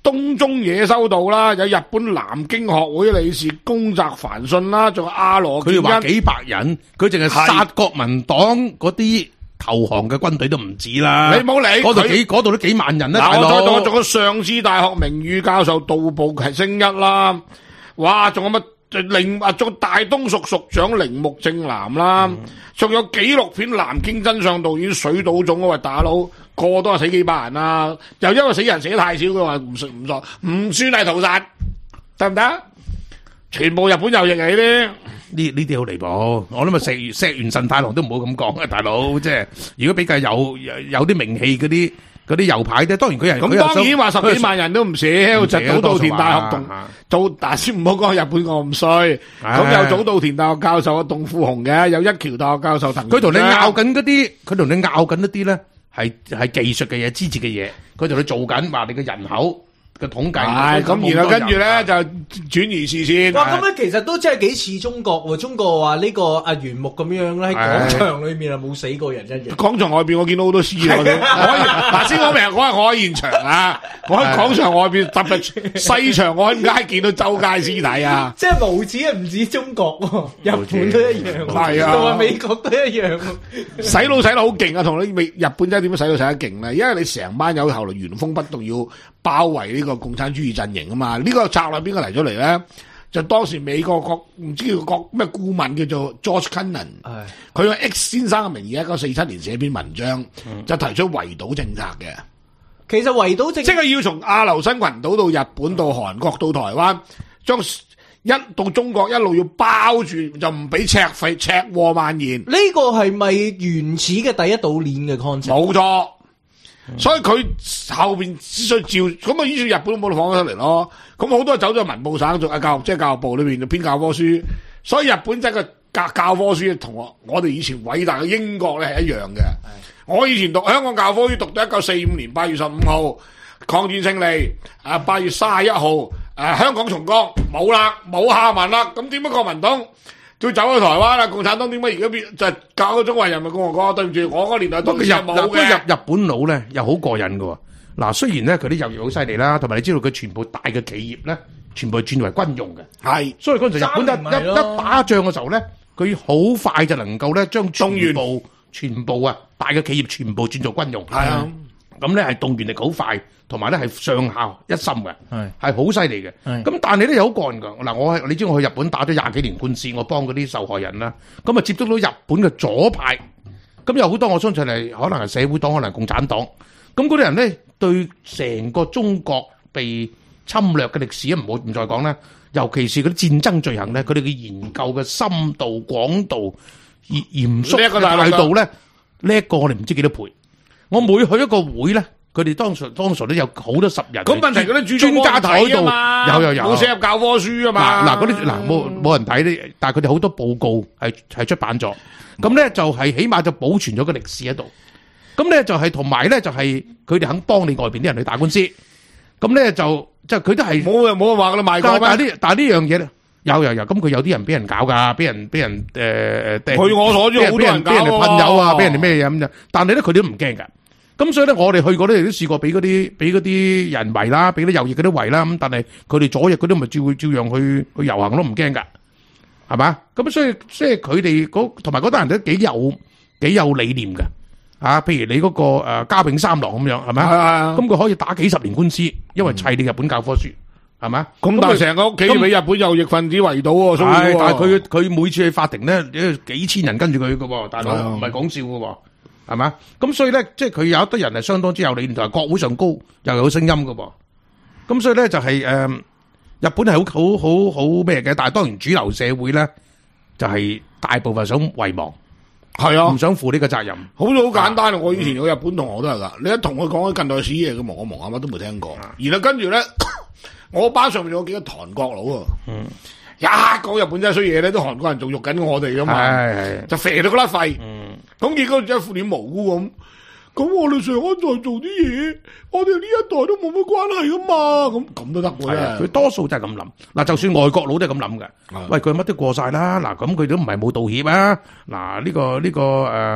東中野收道啦，有日本南京學會理事宮澤繁信啦，仲有阿羅佢哋話健幾百人，佢淨係殺國民黨嗰啲投降嘅軍隊都唔止啦。 你冇理嗰度佢幾嗰度都幾萬人啦，大嗱，我再佬。 仲有上師大學名譽教授杜步升一啦，哇，仲有乜鈴啊，仲大東屬屬長鈴木正男啦，仲、有紀錄片《南京真相》導演水島總嗰位大佬，個個都係死幾百人啦，又因為死人死得太少，佢話唔算唔錯，唔算係屠殺，得唔得？全部日本右翼嚟啲。 呢呢啲好離譜，我諗啊石石原慎太郎都唔好咁講啊，大佬，即係如果比較有有有啲名氣嗰啲嗰啲右派咧，當然佢係咁當然話十幾萬人都唔少，就早稻田大學同做，但先唔好講日本我咁衰，咁有早稻田大學教授啊董富雄嘅，有一橋大學教授滕， 佢同你拗緊嗰啲，佢同你拗緊一啲咧係係技術嘅嘢、支持嘅嘢，佢同你做緊話你嘅人口嘅統計。 係咁，然後跟住咧就轉移視線。 哇！咁咧其實都真係幾似中國喎。中國話呢個阿袁木咁樣咧喺廣場裏面啊冇死過人一樣。 廣場外邊我見到好多屍啊！我嗱先講明，我係我喺現場啊！我喺廣場外邊特別西場安街見到周街屍體啊！ 即係無止啊，唔止中國喎，日本都一樣， 係啊， 同埋美國都一樣。 洗腦洗得好勁啊！同你美日本仔點樣洗腦洗得勁咧？因為你成班友後來原封不動要包圍呢個共產主義陣營啊嘛！呢、這個策略邊個嚟咗嚟咧？就當時美國國唔知叫國咩顧問叫做 George Kennan，佢用 X 先生嘅名義，一九四七年寫篇文章，嗯、就提出圍堵政策嘅。 其實圍堵政策即係要從亞留申群島到日本到韓國到台灣，將一到中國一路要包住，就唔俾赤匪赤禍蔓延。 呢個係咪原始嘅第一島鏈嘅 concept？ 冇錯。所以佢後邊只需照咁啊，依住日本都冇得放咗出嚟咯。咁好多走咗文部省做啊教育，即係教育部裏邊就編教科書。所以日本真係個教教科書同我我哋以前偉大嘅英國咧係一樣嘅。我以前讀香港教科書讀到一九四五年八月十五號抗戰勝利，啊八月三十一號誒香港重光，冇啦冇下文啦。咁點解國民黨要走去台灣啦？共產黨點解而家變就係搞個中華人民共和國？對唔住，我嗰年代都係冇嘅。 日日本佬咧又好過癮嘅。嗱，雖然咧佢啲右翼好犀利啦，同埋你知道佢全部大嘅企業咧，全部係轉為軍用嘅。係，所以嗰陣時日本一一一打仗嘅時候咧，佢好快就能夠咧將全部全部啊大嘅企業全部轉做軍用。係啊，咁咧係動員力好快，同埋咧係上下一心嘅，係係好犀利嘅。咁但係咧有好幹㗎。嗱，我係你知我去日本打咗廿幾年官司，我幫嗰啲受害人啦，咁啊接觸到日本嘅左派，咁有好多我相信係可能係社會黨，可能係共產黨。咁嗰啲人咧對成個中國被侵略嘅歷史唔好唔再講啦，尤其是嗰啲戰爭罪行咧，佢哋嘅研究嘅深度、廣度、嚴嚴肅嘅態度咧，呢一個我哋唔知幾多倍。我每去一個會咧，佢哋當時當時都有好多十人。 咁問題嗰啲專家睇到有有有冇寫入教科書啊嘛。 嗱嗱嗰啲嗱冇冇人睇啲，但係佢哋好多報告係係出版咗。咁咧就係起碼就保存咗個歷史喺度。咁咧就係同埋咧就係佢哋肯幫你外邊啲人去打官司。咁咧就即係佢都係冇冇人話佢賣過咩？ 但係呢但係呢樣嘢咧有有有，咁佢有啲人俾人搞㗎，俾人俾人誒誒。 據我所知好多人搞俾人哋噴油啊，俾人哋咩嘢咁就。但係咧佢哋都唔驚㗎。咁所以咧，我哋去過咧，都試過俾嗰啲俾嗰啲人圍啦，俾啲右翼嗰啲圍啦。咁但係佢哋左翼嗰啲咪照照樣去去遊行都唔驚㗎，係嘛？咁所以即係佢哋嗰同埋嗰班人都幾有幾有理念㗎。啊，譬如你嗰個誒嘉永三郎咁樣，係咪？係啊。咁佢可以打幾十年官司，因為砌你日本教科書，係咪？咁但係成個屋企俾日本右翼分子圍到喎， 係。但係佢佢每次去法庭咧，幾千人跟住佢㗎喎，大佬唔係講笑㗎喎。係嘛？咁所以咧，即係佢有一堆人係相當之有理念，同埋國會上高又有聲音㗎噃。咁所以咧就係、是、誒、呃，日本係好好好好咩嘅，但係當然主流社會咧就係、是、大部分想遺忘，係啊，唔想負呢個責任。 好似好簡單啊！我以前有日本同學都係噶，你一同佢講啲近代史嘢，佢望我望下乜都冇聽過。然後跟住咧，我班上面有幾個韓國佬啊。嗯。一講日本真係衰嘢咧，都韓國人仲喐緊我哋噶嘛，就肥到嗰甩肺。咁結果一副臉無辜咁。咁我哋上一代做啲嘢，我哋呢一代都冇乜關係噶嘛。咁咁都得嘅。 佢多數就係咁諗。嗱，就算外國佬都係咁諗嘅。喂，佢乜都過晒啦。嗱，咁佢都唔係冇道歉啊。嗱，呢個呢個誒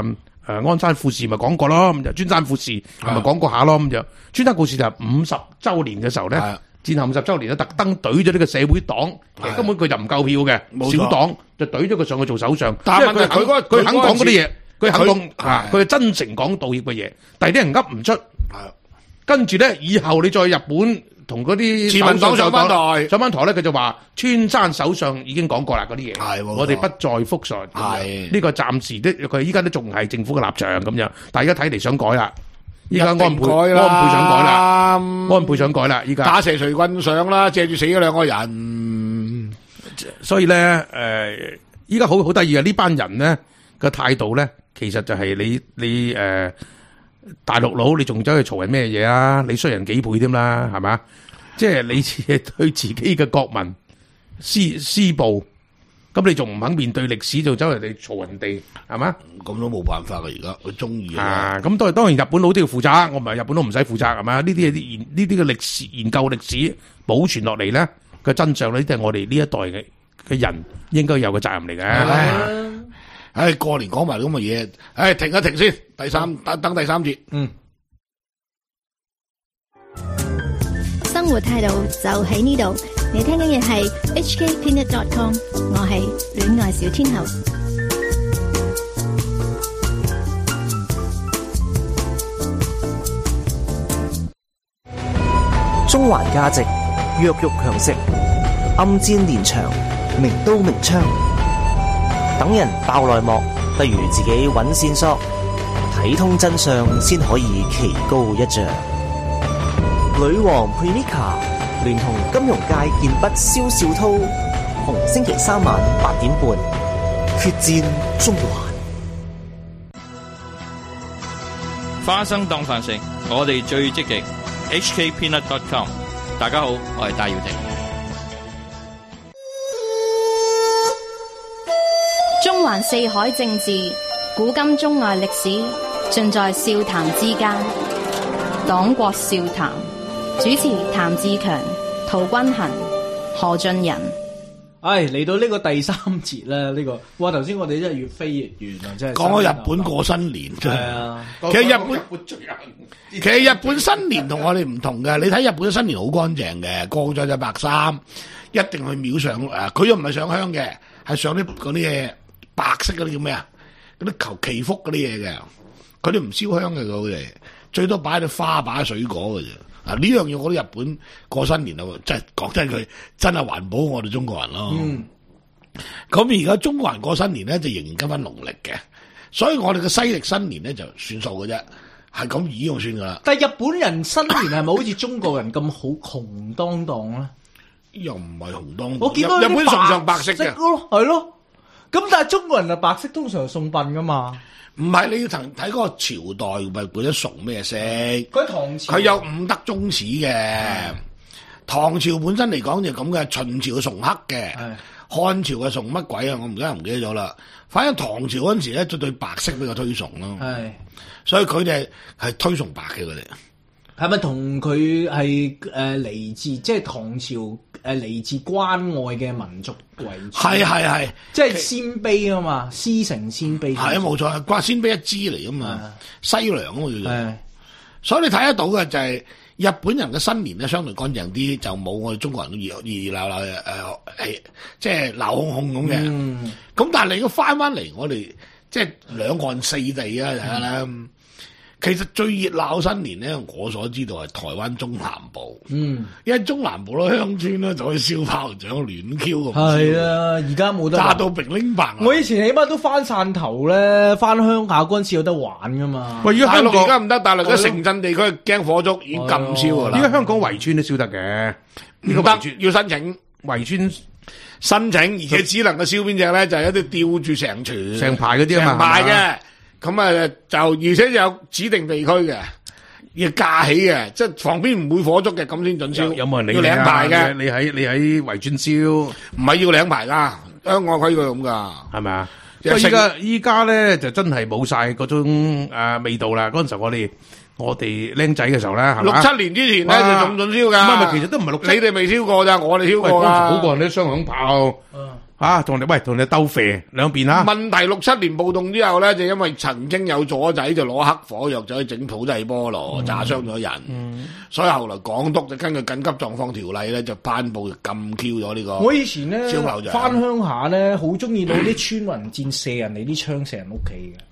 誒鞍山富士咪講過咯，咁就專山富士係咪講過下咯，咁就專山富士就五十週年嘅時候咧，戰後五十週年咧，特登懟咗呢個社會黨，其實根本佢就唔夠票嘅，小黨就懟咗佢上去做首相，因為佢佢佢肯講嗰啲嘢，佢肯講啊，佢係真誠講道歉嘅嘢，但係啲人噏唔出，跟住咧以後你再日本。同嗰啲自民黨上翻台，上翻台咧，佢就話川山首相已經講過啦，嗰啲嘢，係我哋不再複述。係呢個暫時都佢依家都仲係政府嘅立場咁樣，但係而家睇嚟想改啦，依家安倍安倍想改啦，安倍想改啦，依家打蛇隨棍上啦，借住死咗兩個人， 所以咧誒，依家好好得意啊！呢班人咧嘅態度咧，其實就係你你誒。呃大陸佬，你仲走去嘈人咩嘢啊？你衰人幾倍添啦，係嘛？即係你只係對自己嘅國民施施暴，咁你仲唔肯面對歷史，就走人哋嘈人哋，係嘛？ 咁都冇辦法嘅，而家佢中意啊！咁當然當然日本佬都要負責，我唔係日本佬唔使負責，係嘛？呢啲嘢研呢啲嘅歷史研究歷史保存落嚟咧嘅真相咧，呢啲係我哋呢一代嘅嘅人應該有嘅責任嚟嘅。 唉，過年講埋咁嘅嘢，唉，停一停先，第三等等第三節。嗯， 生活態度就喺呢度。你聽緊嘅係 H K Peanut dot com， 我係戀愛小天后。 中環價值，弱肉強食，暗箭連場，明刀明槍。等人爆內幕，不如自己揾線索，睇通真相先可以棋高一丈。女王 Premica 聯同金融界健筆蕭少濤，逢星期三晚八點半，決戰中環。 花生當飯食，我哋最積極。H K Peanut dot com， 大家好，我係戴耀廷。 中環四海政治，古今中外歷史，盡在笑談之間。黨國笑談，主持譚志強、陶君行、何俊仁。 唉，嚟到呢個第三節啦，呢、這個哇頭先我哋真係越飛越遠啊！真係講咗日本過新年，係啊，其實日本其實日本新年同我哋唔同嘅。你睇日本嘅新年好乾淨嘅，過咗隻白衫，一定去廟上誒，佢又唔係上香嘅，係上啲嗰啲嘢。白色嗰啲叫咩啊？嗰啲求祈福嗰啲嘢嘅，佢哋唔燒香嘅，佢哋最多擺啲花、擺啲水果嘅啫。啊，呢樣嘢我覺得日本過新年啊，真係講真佢真係環保我哋中國人咯。咁而家中國人過新年咧就仍然跟翻農曆嘅，所以我哋嘅西曆新年咧就算數嘅啫，係咁以就算噶啦。 但係日本人新年係咪好似中國人咁好紅當當咧？ 又唔係紅當當， 我見到日本崇尚白色嘅， 係咯。咁但係中國人啊，白色通常送殯噶嘛？ 唔係，你要睇睇嗰個朝代咪本身崇咩色？ 佢唐朝， 佢有五德宗旨嘅。嗯、唐朝本身嚟講就咁嘅，秦朝崇黑嘅，漢朝嘅崇乜鬼啊？我唔記得唔記得咗啦。反正唐朝嗰陣時咧，就對白色比較推崇咯。係，所以佢哋係推崇白嘅佢哋。 係咪同佢係誒嚟自即係唐朝誒嚟自關外嘅民族為主？係係係，即係鮮卑啊嘛，師承鮮卑。係啊，冇錯，關鮮卑一支嚟噶嘛，西涼啊嘛叫做。所以你睇得到嘅就係日本人嘅新年咧，相對乾淨啲，就冇我哋中國人熱熱熱鬧鬧誒，即係鬧哄哄咁嘅。咁、嗯、但係你如果翻翻嚟，我哋即係兩岸四地啊，睇下啦。嗯其實最熱鬧新年咧，我所知道係台灣中南部。嗯，因為中南部咧鄉村咧就可以燒炮仗亂 Q 咁。係啊，而家冇得炸到平拎白。我以前起碼都翻汕頭咧，翻鄉下嗰陣時有得玩噶嘛。喂，而家香港而家唔得，大陸嘅城鎮地區驚火燭已經禁燒噶啦。而家香港圍村都燒得嘅，呢個圍村要申請圍村申請，而且只能夠燒邊隻咧，就係一啲吊住成船成排嗰啲啊嘛，成排嘅。咁啊，就而且有指定地區嘅，要架起嘅，即係旁邊唔會火燭嘅，咁先準燒。有冇人理你啊？要領牌嘅，你喺你喺圍村燒，唔係要領牌噶，香港規矩咁噶，係咪啊？不過依家依家咧就真係冇晒嗰種誒味道啦。嗰陣時候我哋我哋僆仔嘅時候咧，係嘛？六七年之前咧就仲準燒噶。唔係，其實都唔係六七。你哋未燒過咋？我哋燒過啦。嗰陣時好過人啲雙響炮。 啊，同你喂同你鬥肥兩邊啊。 問題六七年暴動之後咧，就因為曾經有左仔就攞黑火藥就去整土製菠蘿，炸傷咗人， 嗯、 所以後來港督就根據緊急狀況條例咧，就頒布禁 Q 咗呢個。 我以前咧燒炮仗翻鄉下咧，好中意攞啲穿雲箭射人哋啲槍射人屋企嘅。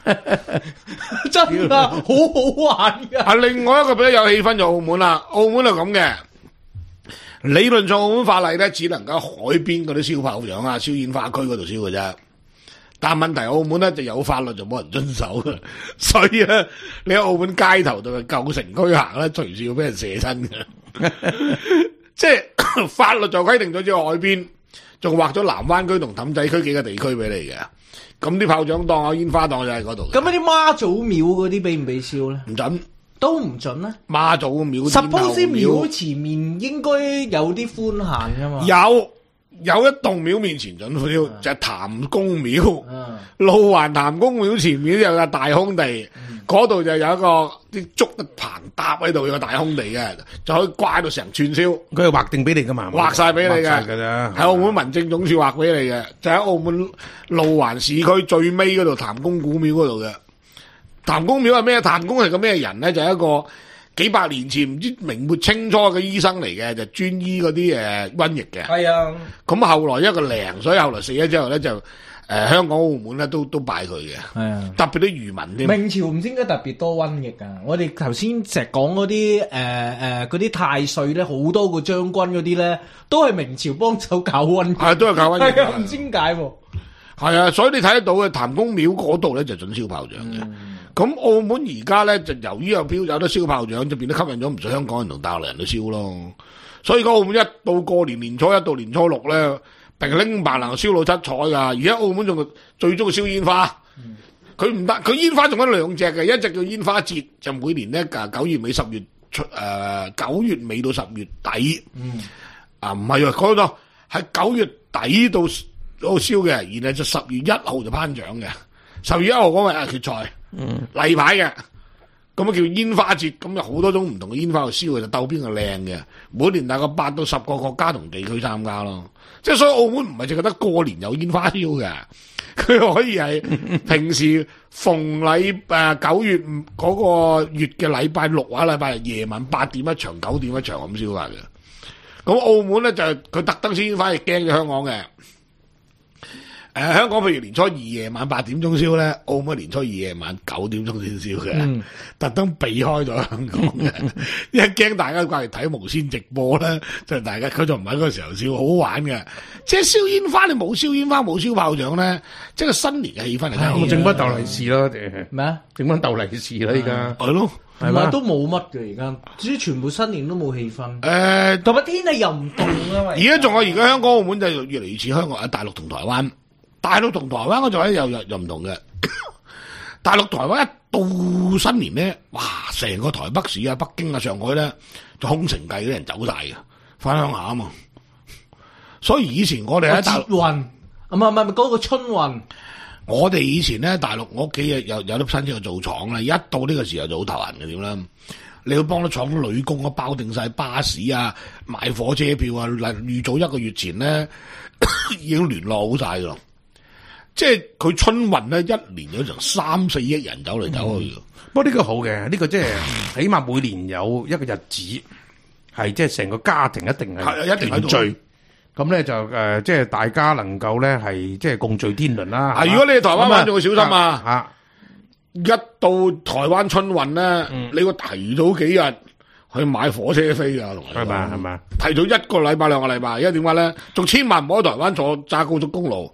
真啊，好好玩噶！ 啊，另外一個比較有氣氛就澳門啦，澳門係咁嘅，理論上澳門法例咧只能夠海邊嗰啲燒炮仗啊、燒煙花區嗰度燒嘅啫。但問題澳門咧就有法律就冇人遵守嘅，所以咧你喺澳門街頭度舊城區行咧，隨時要俾人射親嘅。即係法律就規定咗只海邊，仲劃咗南灣區同氹仔區幾個地區俾你嘅。咁啲炮仗檔啊、煙花檔就喺嗰度。 咁啲媽祖廟嗰啲俾唔俾燒咧？ 唔準， 都唔準咧。 媽祖廟、 十鋪先廟前面應該有啲寬限噶嘛？ 有有一棟廟面前準燒，就係譚公廟。 嗯、 路環譚公廟前面有個大空地，嗰度、嗯、就有一個啲竹得棚搭喺度，有個大空地嘅，就可以掛到成串燒。 佢係劃定俾你噶嘛？ 劃晒俾你嘅， 喺澳門民政總署劃俾你嘅，就喺澳門路環市區最尾嗰度譚公古廟嗰度嘅。譚公廟係咩？譚公係個咩人咧？就係、一個幾百年前唔知明末清初嘅醫生嚟嘅，就專醫嗰啲誒瘟疫嘅。係啊，咁後來一個靈，所以後來死咗之後咧就。誒、呃，香港、澳門咧都都拜佢嘅，係啊，特別啲漁民添。 明朝唔知點解特別多瘟疫啊！我哋頭先成日講嗰啲誒誒嗰啲太歲咧，好多個將軍嗰啲咧，都係明朝幫手搞瘟疫， 係都係搞瘟疫， 係啊，唔知點解喎。 係啊，所以你睇得到嘅譚公廟嗰度咧就準燒炮仗嘅。咁、嗯、澳門而家咧就由於有標有得燒炮仗，就變得吸引咗唔少香港人同大陸人去燒咯。所以個澳門一到過年年初一到年初六咧。平拎白能燒到七彩噶，而家澳門仲最中意燒煙花，佢唔得，佢煙花仲有兩隻嘅，一隻叫煙花節，就每年咧九月尾十月出誒九月尾到十月底，嗯、啊唔係啊，嗰度係九月底到到燒嘅，然後就十月一號就頒獎嘅，十月一號嗰個係決賽，嗯、例牌嘅，咁啊叫煙花節，咁有好多種唔同嘅煙花去燒嘅，就鬥邊個靚嘅，每年大概八到十個國家同地區參加咯。即係所以澳門唔係淨係得過年有煙花燒嘅，佢可以係平時逢禮誒九月嗰個月嘅禮拜六或者禮拜日夜晚八點一場、九點一場咁燒法嘅。咁澳門咧就係佢特登燒煙花，亦驚咗香港嘅。誒、呃，香港譬如年初二夜晚八點鐘燒咧，澳門年初二夜晚九點鐘先燒嘅，嗯、特登避開咗香港嘅，因為驚大家掛嚟睇無線直播咧，就大家佢就唔喺嗰個時候燒，好玩嘅。即係燒煙花，你冇燒煙花冇燒炮仗咧，即係個新年嘅氣氛嚟睇。 我整翻斗利是咯， 咩啊？ 整翻斗利是啦，而家係咯， 係嘛都冇乜嘅而家，至於全部新年都冇氣氛。誒、 呃， 同埋天氣又唔凍啊嘛。而家仲有而家香港澳門就越嚟越似香港啊，大陸同台灣。大陸同台灣嗰種咧又又又唔同嘅，大陸台灣一到新年咧，哇！成個台北市啊、北京啊、上海咧，就空城計啲人走晒嘅，翻鄉下啊嘛。所以以前我哋喺大陸運，啊唔係唔係嗰個春運。 我哋以前咧大陸，我屋企有有有啲親戚去做廠咧，一到呢個時候就好頭痕嘅點啦。你要幫啲廠女工啊，包定晒巴士啊，買火車票啊，預早一個月前咧已經聯絡好晒噶啦。即係佢春運咧，一年有成三四億人走嚟走去。 不過呢個好嘅，呢、這個即係起碼每年有一個日子，係即係成個家庭一定係一定喺度聚。咁咧就誒、呃，即係大家能夠咧係即係共聚天倫啦。 啊，如果你喺台灣玩，仲要小心啊！ 吓、啊， 一到台灣春運咧，嗯、你會提早幾日去買火車飛啊， 係嘛係嘛？ 提早一個禮拜兩個禮拜，因為點解咧？仲千萬唔好喺台灣坐揸高速公路。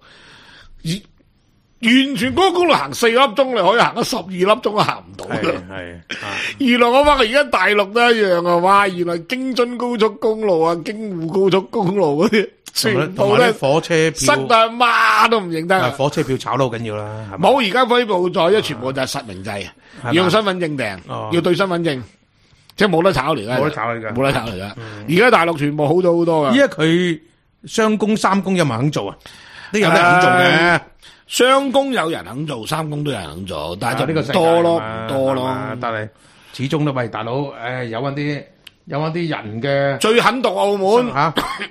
完全嗰個公路行四粒鐘，你可以行咗十二粒鐘都行唔到嘅。係，原來我發覺而家大陸都一樣啊！哇，原來京津高速公路啊、京滬高速公路嗰啲，全部咧火車票塞到阿媽都唔認得。 火車票炒得好緊要啦。 冇，而家恢復咗，因為全部就係實名制，要用身份證訂，要對身份證，即係冇得炒嚟㗎。冇得炒嚟㗎，冇得炒嚟㗎。而家大陸全部好咗好多㗎。 依家佢雙工三工有冇肯做啊？都有得肯做嘅。 雙工有人肯做，三工都有人肯做，但係就呢個多咯，唔多咯。 但係始終都喂大佬，誒有揾啲有揾啲人嘅最狠毒澳門嚇，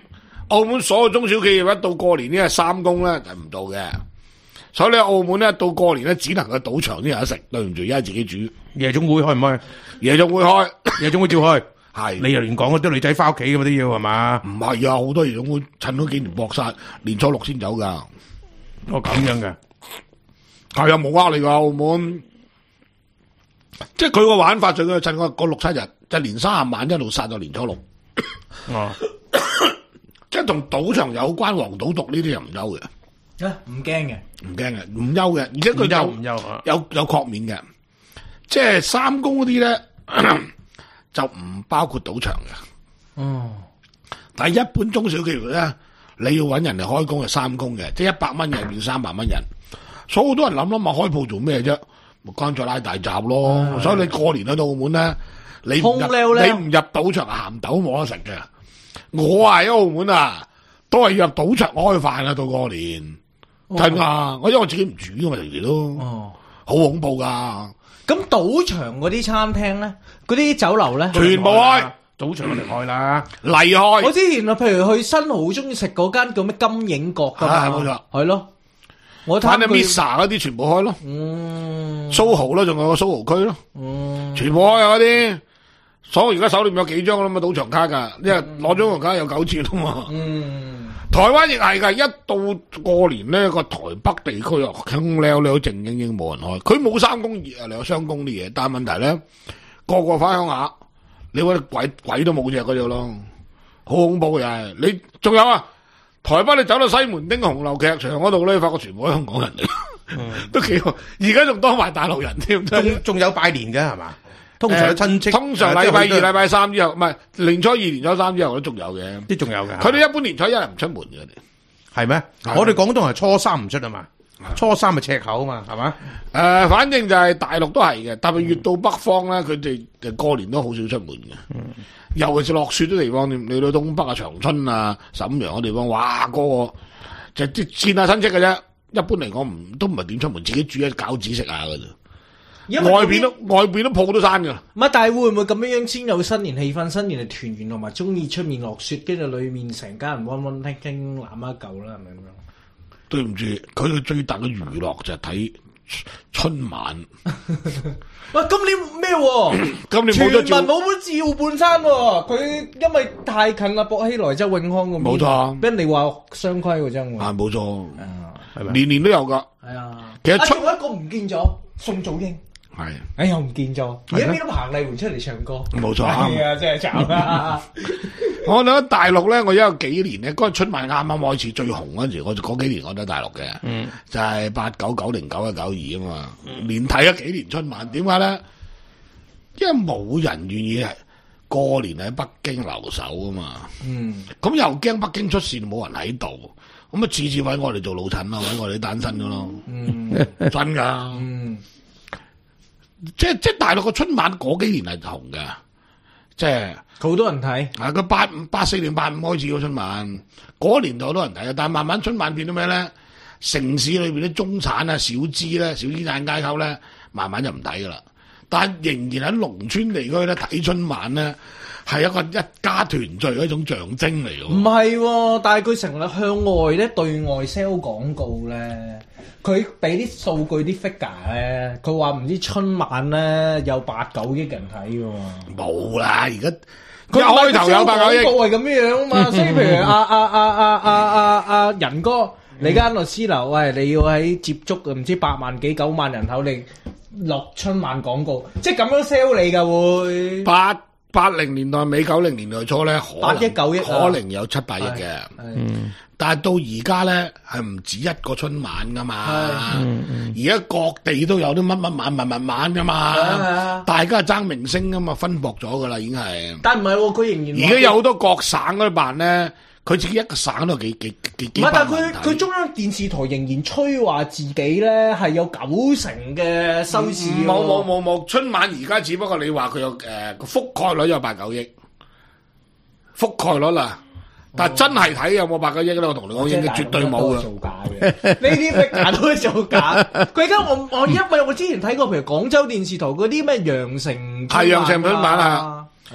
澳門所有中小企業一到過年呢，三公咧就唔到嘅，所以你澳門咧到過年咧只能去賭場先有得食，對唔住，而家自己煮。 夜總會開唔開？ 夜總會開， 夜總會照開。 係你又亂講，嗰啲女仔翻屋企咁嘛都要係嘛？ 唔係啊，好多夜總會趁咗幾年搏殺，年初六先走噶。 哦，咁樣嘅， 係啊，冇呃你噶澳門。即係佢個玩法，就佢趁個個六七日，就連三十晚一路殺到年初六。 哦， 即係同賭場有關黃賭毒呢啲又唔憂嘅。 啊，唔驚嘅， 唔驚嘅，唔憂嘅，而且佢有唔憂啊， 有有確免嘅。即係三公嗰啲咧，就唔包括賭場嘅。 哦， 但係一般中小企業咧，你要揾人嚟開工係三公嘅，即係一百蚊人變三百蚊人。所以好多人諗諗啊，開鋪做咩啫？咪乾脆拉大閘咯。 嗯、 所以你過年去到澳門咧，你唔入你唔入賭場鹹豆冇得食嘅。我係喺澳門啊，都係入賭場開飯啊，到過年、哦、真啊！我因為我自己唔煮噶嘛，時時都，哦，好恐怖噶。 咁賭場嗰啲餐廳咧，嗰啲酒樓咧， 全部開， 賭場離開啦， 例開。我之前啊，譬如去新濠好中意食嗰間叫咩金影閣噶嘛， 冇錯， 係咯。我睇睇你 Misa 嗰啲全部開咯， 嗯， 蘇豪咯，仲有個蘇豪區咯， 嗯， 全部開啊嗰啲。所以而家手裏面有幾張啦嘛賭場卡噶，因為攞咗個卡有九折啊嘛。 嗯， 台灣亦係噶，一到過年咧個台北地區啊，空溜溜靜英英冇人開，佢冇三公二啊，你有雙公啲嘢，但係問題咧個個翻鄉下，你搵鬼鬼都冇隻嗰隻咯，好恐怖嘅又係。你仲有啊？台北你走到西門町紅樓劇場嗰度咧，發覺全部係香港人嚟，嗯、都幾好。而家仲多埋大陸人添， 仲仲有拜年嘅係嘛？通常有親戚， 通常禮拜二、禮拜三之後，唔係年初二、年初三之後都仲有嘅， 啲仲有嘅。 佢哋一般年初一係唔出門嘅， 係咩？我哋廣東係初三唔出啊嘛，初三咪赤口啊嘛，係嘛？ 誒，反正就係大陸都係嘅，特別越到北方咧，佢哋誒過年都好少出門嘅。嗯，尤其是落雪啲地方，你去到東北啊、長春啊、瀋陽嗰地方，哇，嗰個就啲見下親戚嘅啫。一般嚟講，唔都唔係點出門，自己煮一餃子食下嘅啫。外邊都外邊都鋪都閂噶， 唔係，但係會唔會咁樣樣先有新年氣氛？新年係團圓同埋中意出面落雪，跟住裏面成家人溫溫馨馨攬一嚿啦，係咪咁樣？ 對唔住，佢嘅最大嘅娛樂就係睇春晚。 喂，今年咩？ 今年冇咗全民冇本照半餐，佢因為太近啦，薄熙來周永康咁。 冇錯， 俾人哋話雙規喎，真係。 係冇錯， 係咪？ 年年都有噶。 係啊， 其實出仲有一個唔見咗，宋祖英。 係， 哎又唔見咗，而家邊度彭麗媛出嚟唱歌？ 冇錯， 係啊，真係慘啊！ 我諗大陸咧，我有幾年咧，嗰個春晚啱啱開始最紅嗰陣時，我嗰幾年我都喺大陸嘅，嗯，就係八九九零九一九二啊嘛，嗯、連睇咗幾年春晚，點解咧？因為冇人願意係過年喺北京留守啊嘛，嗯，咁又驚北京出事冇人喺度，咁啊次次搵我哋做老襯咯，搵我哋單身噶咯，嗯，真噶，嗯。即係即係大陸個春晚嗰幾年係紅嘅，即係好多人睇。 啊，佢八五八四年八五開始個春晚，嗰年代好多人睇嘅，但係慢慢春晚變咗咩咧？城市裏邊啲中產啊、小資咧、小資產階級咧，慢慢就唔睇噶啦。但係仍然喺農村地區咧睇春晚咧，係一個一家團聚嘅一種象徵嚟嘅。 唔係，但係佢成日向外咧對外 sell 廣告咧。佢俾啲數據啲 figure 咧，佢話唔知春晚咧有八九億人睇嘅喎。冇啦，而家佢開頭有八九億， 廣告係咁樣啊嘛。所以譬如阿阿阿阿阿阿阿仁哥，你間律師樓，喂，你要喺接觸唔知八萬幾九萬人口，你落春晚廣告，即係咁樣 sell 你㗎會。 八八零年代尾九零年代初咧， 八億九億可能有七百億嘅。嗯。但係到而家咧係唔止一個春晚噶嘛，而家各地都有啲乜乜晚、乜乜晚噶嘛，大家爭明星噶嘛，分薄咗噶啦，已經係。 但唔係喎，佢仍然而家有好多各省嗰啲辦咧，佢自己一個省都幾幾幾幾。 唔係，但係佢佢中央電視台仍然吹話自己咧係有九成嘅收視。 冇冇冇冇，春晚而家只不過你話佢有誒個覆蓋率有八九億，覆蓋率啦。但係真係睇有冇八九億咧？我同你講，應該絕對冇嘅。 造假嘅，呢啲咩假都係造假。佢而家我我因為我之前睇過，譬如廣州電視台嗰啲咩羊城係羊城春晚啊，係啊。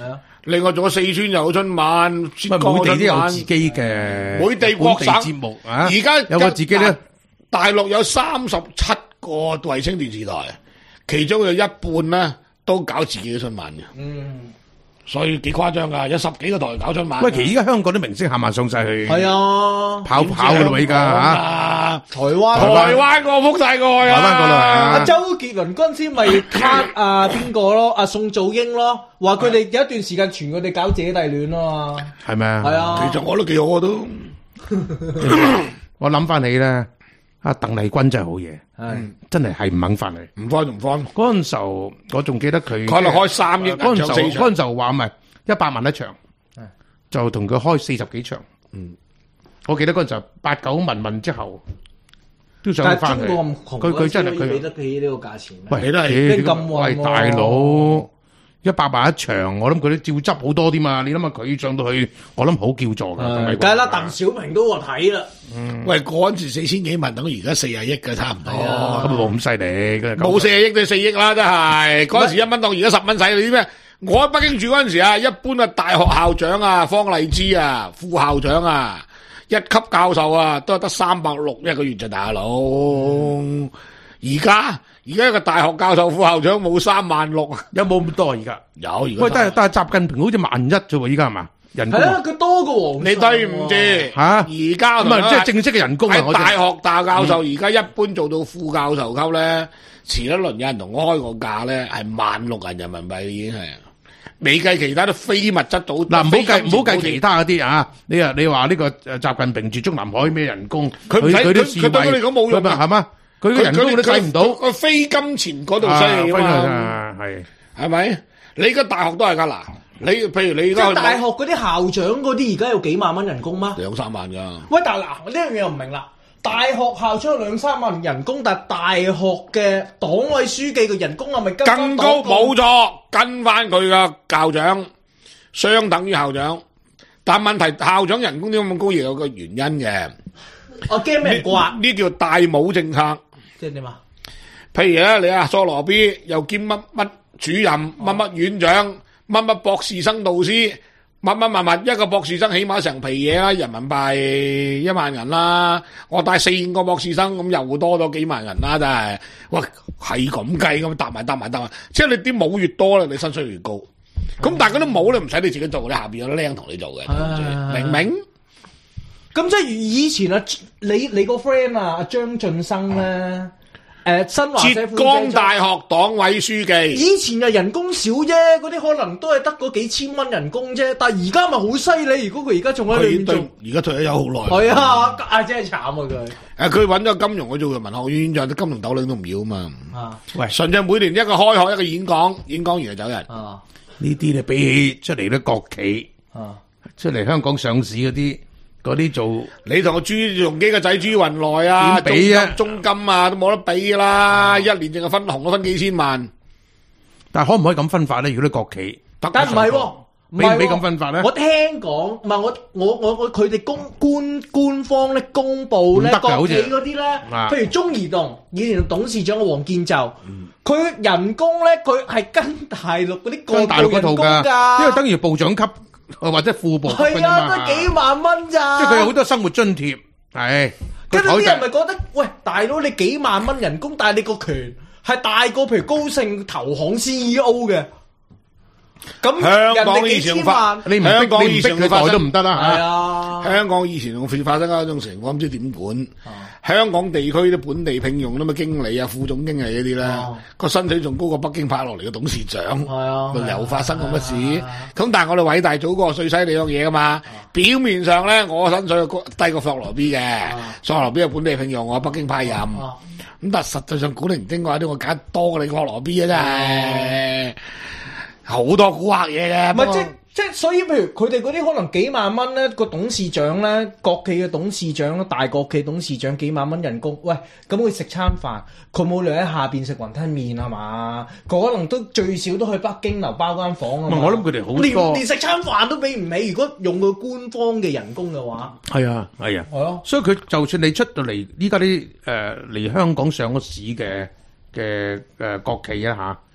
另外仲有四川又有春晚，浙江每地都有春晚自己嘅每地國省本地節目啊。 而家有個自己咧， 大陸有三十七個衛星電視台，其中有一半咧都搞自己嘅春晚嘅。 嗯。 所以幾誇張㗎，有十幾個台搞春晚。 喂，其實而家香港啲明星冚唪唥上晒去， 係啊， 跑跑㗎啦喎，而家嚇。 台灣， 台灣個撲晒過去啊！ 台灣過啦， 阿周杰倫嗰陣時咪 cut 啊邊個咯？阿宋祖英咯，話佢哋有一段時間傳佢哋搞姐弟戀啊嘛。 係咪啊？ 係啊。 其實我都幾好啊都。 我諗翻起咧，阿鄧麗君真係好嘢， 係真係係唔肯翻嚟， 唔翻唔翻。 嗰陣時候，我仲記得佢佢係開三億， 嗰陣時候四場嗰陣時候話唔係一百萬一場，就同佢開四十幾場。 嗯， 我記得嗰陣時候八九民運之後都想翻去。 但係中國咁窮， 佢佢真係佢俾得起呢個價錢咩？ 喂， 你都係咁喂大佬。一百萬一場，我諗佢都照執好多啲嘛。你諗下佢上到去，我諗好叫座㗎。 梗係啦，鄧小平都話睇啦。 喂，嗰陣時四千幾萬，等於而家四廿億嘅差唔多。 咁冇咁犀利， 冇四廿億都四億啦，真係。嗰陣時一蚊當而家十蚊使，你知咩？我喺北京住嗰陣時啊，一般嘅大學校長啊，方勵之啊，副校長啊，一級教授啊，都係得三百六一個月就大佬。而家而家一個大學教授副校長冇三萬六， 有冇咁多而家？ 有而家。 喂，但係但係習近平好似萬一啫喎，依家係嘛？人工係啊，佢多過皇上。 你對唔住嚇？ 而家咁啊，即係正式嘅人工啊！ 喺大學大教授而家一般做到副教授級咧，前一輪有人同我開個價咧，係萬六銀人民幣已經係。未計其他都非物質組嗱，唔好計唔好計其他嗰啲啊！你啊，你話呢個誒習近平住中南海咩人工？ 佢唔使佢都佢佢對你講冇用啊係嘛？佢嘅人工都睇唔到， 個非金錢嗰度犀利啊嘛， 係係咪？你而家大學都係㗎嗱，你譬如你而即家係大學嗰啲校長嗰啲，而家有幾萬蚊人工嗎？ 兩三萬㗎。 喂，但係嗱，呢樣嘢我唔明啦。大學校長有兩三萬人工，但係大學嘅黨委書記嘅人工係咪跟更高？冇錯，跟翻佢嘅校長，相等於校長。但問題校長人工點解咁高，亦有個原因嘅。 我驚咩人刮？ 呢叫大帽政策。 即係點啊？ 譬如咧，你阿蘇羅 B 又兼乜乜主任、乜乜院長、乜乜博士生導師、乜乜乜乜，一個博士生起碼成皮嘢啦，人民幣一萬銀啦。我帶四五個博士生，咁又多咗幾萬銀啦，真係。喂，係咁計咁搭埋搭埋搭埋，即係你啲帽越多咧，你薪水越高。咁但係嗰啲帽你唔使你自己做，你下邊有啲僆同你做嘅，明唔明？ 咁即係以前啊，你你個 friend 啊，阿張晉生咧，誒新華社浙江大學黨委書記， 以前啊人工少啫，嗰啲可能都係得嗰幾千蚊人工啫，但係而家咪好犀利。如果佢而家仲喺裏面做， 而家退咗休好耐。 係啊，啊真係慘啊佢。 誒，佢揾咗金融去做文學院長，啲金融斗領都唔要啊嘛。 啊， 喂，純粹每年一個開學一個演講，演講完就走人。 啊， 呢啲咧比起出嚟啲國企， 啊， 出嚟香港上市嗰啲。嗰啲做你同個朱鎔基個仔朱雲來啊， 點比啊？ 中金啊，都冇得比噶啦！一年淨係分紅都分幾千萬。 但係可唔可以咁分法咧？如果啲國企， 但係唔係喎，唔係俾咁分法咧？ 我聽講，唔係我我我我佢哋公官官方咧公佈咧國企嗰啲咧，譬如中移動以前董事長嘅黃建就，佢人工咧佢係跟大陸嗰啲跟大陸嗰套㗎，因為等於部長級。或者副部係啊，都幾萬蚊咋？ 即係佢有好多生活津貼，係。 跟住啲人咪覺得，喂，大佬你幾萬蚊人工，但係你個權係大過譬如高盛投行 C E O 嘅。咁香港以前發， 你唔逼你唔逼佢代都唔得啦。 係啊， 香港以前會發生嗰種情況，唔知點管。香港地區啲本地聘用咁嘅經理啊、副總經理嗰啲咧，個薪水仲高過北京派落嚟嘅董事長。 係啊， 又發生咁嘅事。咁但係我哋偉大祖國最犀利樣嘢噶嘛。表面上咧，我薪水低過索羅 B 嘅，索羅 B 係本地聘用，我北京派任。咁但係實際上古靈精怪啲，我揀多過你索羅 B 啊，真係好多蠱惑嘢嘅。 唔係即即所以，譬如佢哋嗰啲可能幾萬蚊咧，個董事長咧，國企嘅董事長，大國企董事長幾萬蚊人工，喂，咁佢食餐飯，佢冇理由喺下邊食雲吞麵係嘛？佢可能都最少都去北京樓包間房啊嘛。 我諗佢哋好多連連食餐飯都俾唔起，如果用佢官方嘅人工嘅話， 係啊係啊， 係咯。 所以佢就算你出到嚟，依家啲誒嚟香港上咗市嘅嘅誒國企啊嚇。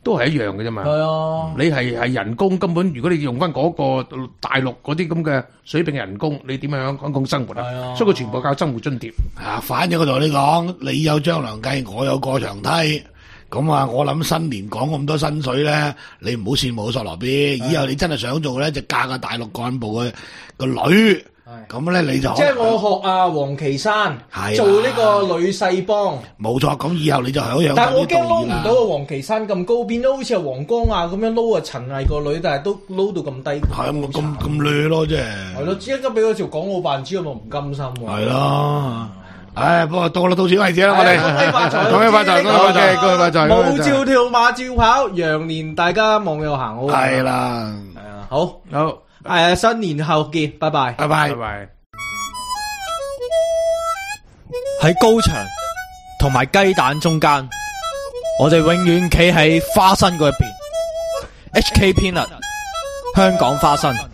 都係一樣嘅啫嘛。 係啊， 你係係人工根本，如果你用翻嗰個大陸嗰啲咁嘅水平人工，你點樣喺香港生活啊？所以佢全部靠生活津貼。 啊，反正我同你講，你有張良計，我有過牆梯。咁啊，我諗新年講咁多薪水咧，你唔好羨慕索羅 B。以後你真係想做咧，就嫁個大陸幹部嘅個女。咁咧你就即係我學阿黃岐山做呢個女婿幫。 冇錯，咁以後你就享有。 但係我驚撈唔到個黃岐山咁高，變咗好似係黃光亞咁樣撈啊陳毅個女，但係都撈到咁低。 係咁咁劣咯，即係。係咯，即刻俾嗰條港澳辦知，我咪唔甘心喎。 係咯。唉，不過到啦，到此為止啦，我哋恭喜發財， 恭喜發財，恭喜發財，恭喜發財。 舞照跳，馬照跑，羊年大家望右行好。 係啦， 係啊，好，好，誒，新年後見，拜拜， 拜拜， 拜拜。 喺高牆同埋雞蛋中間，我哋永遠企喺花生嗰一邊。H K Peanut，香港花生。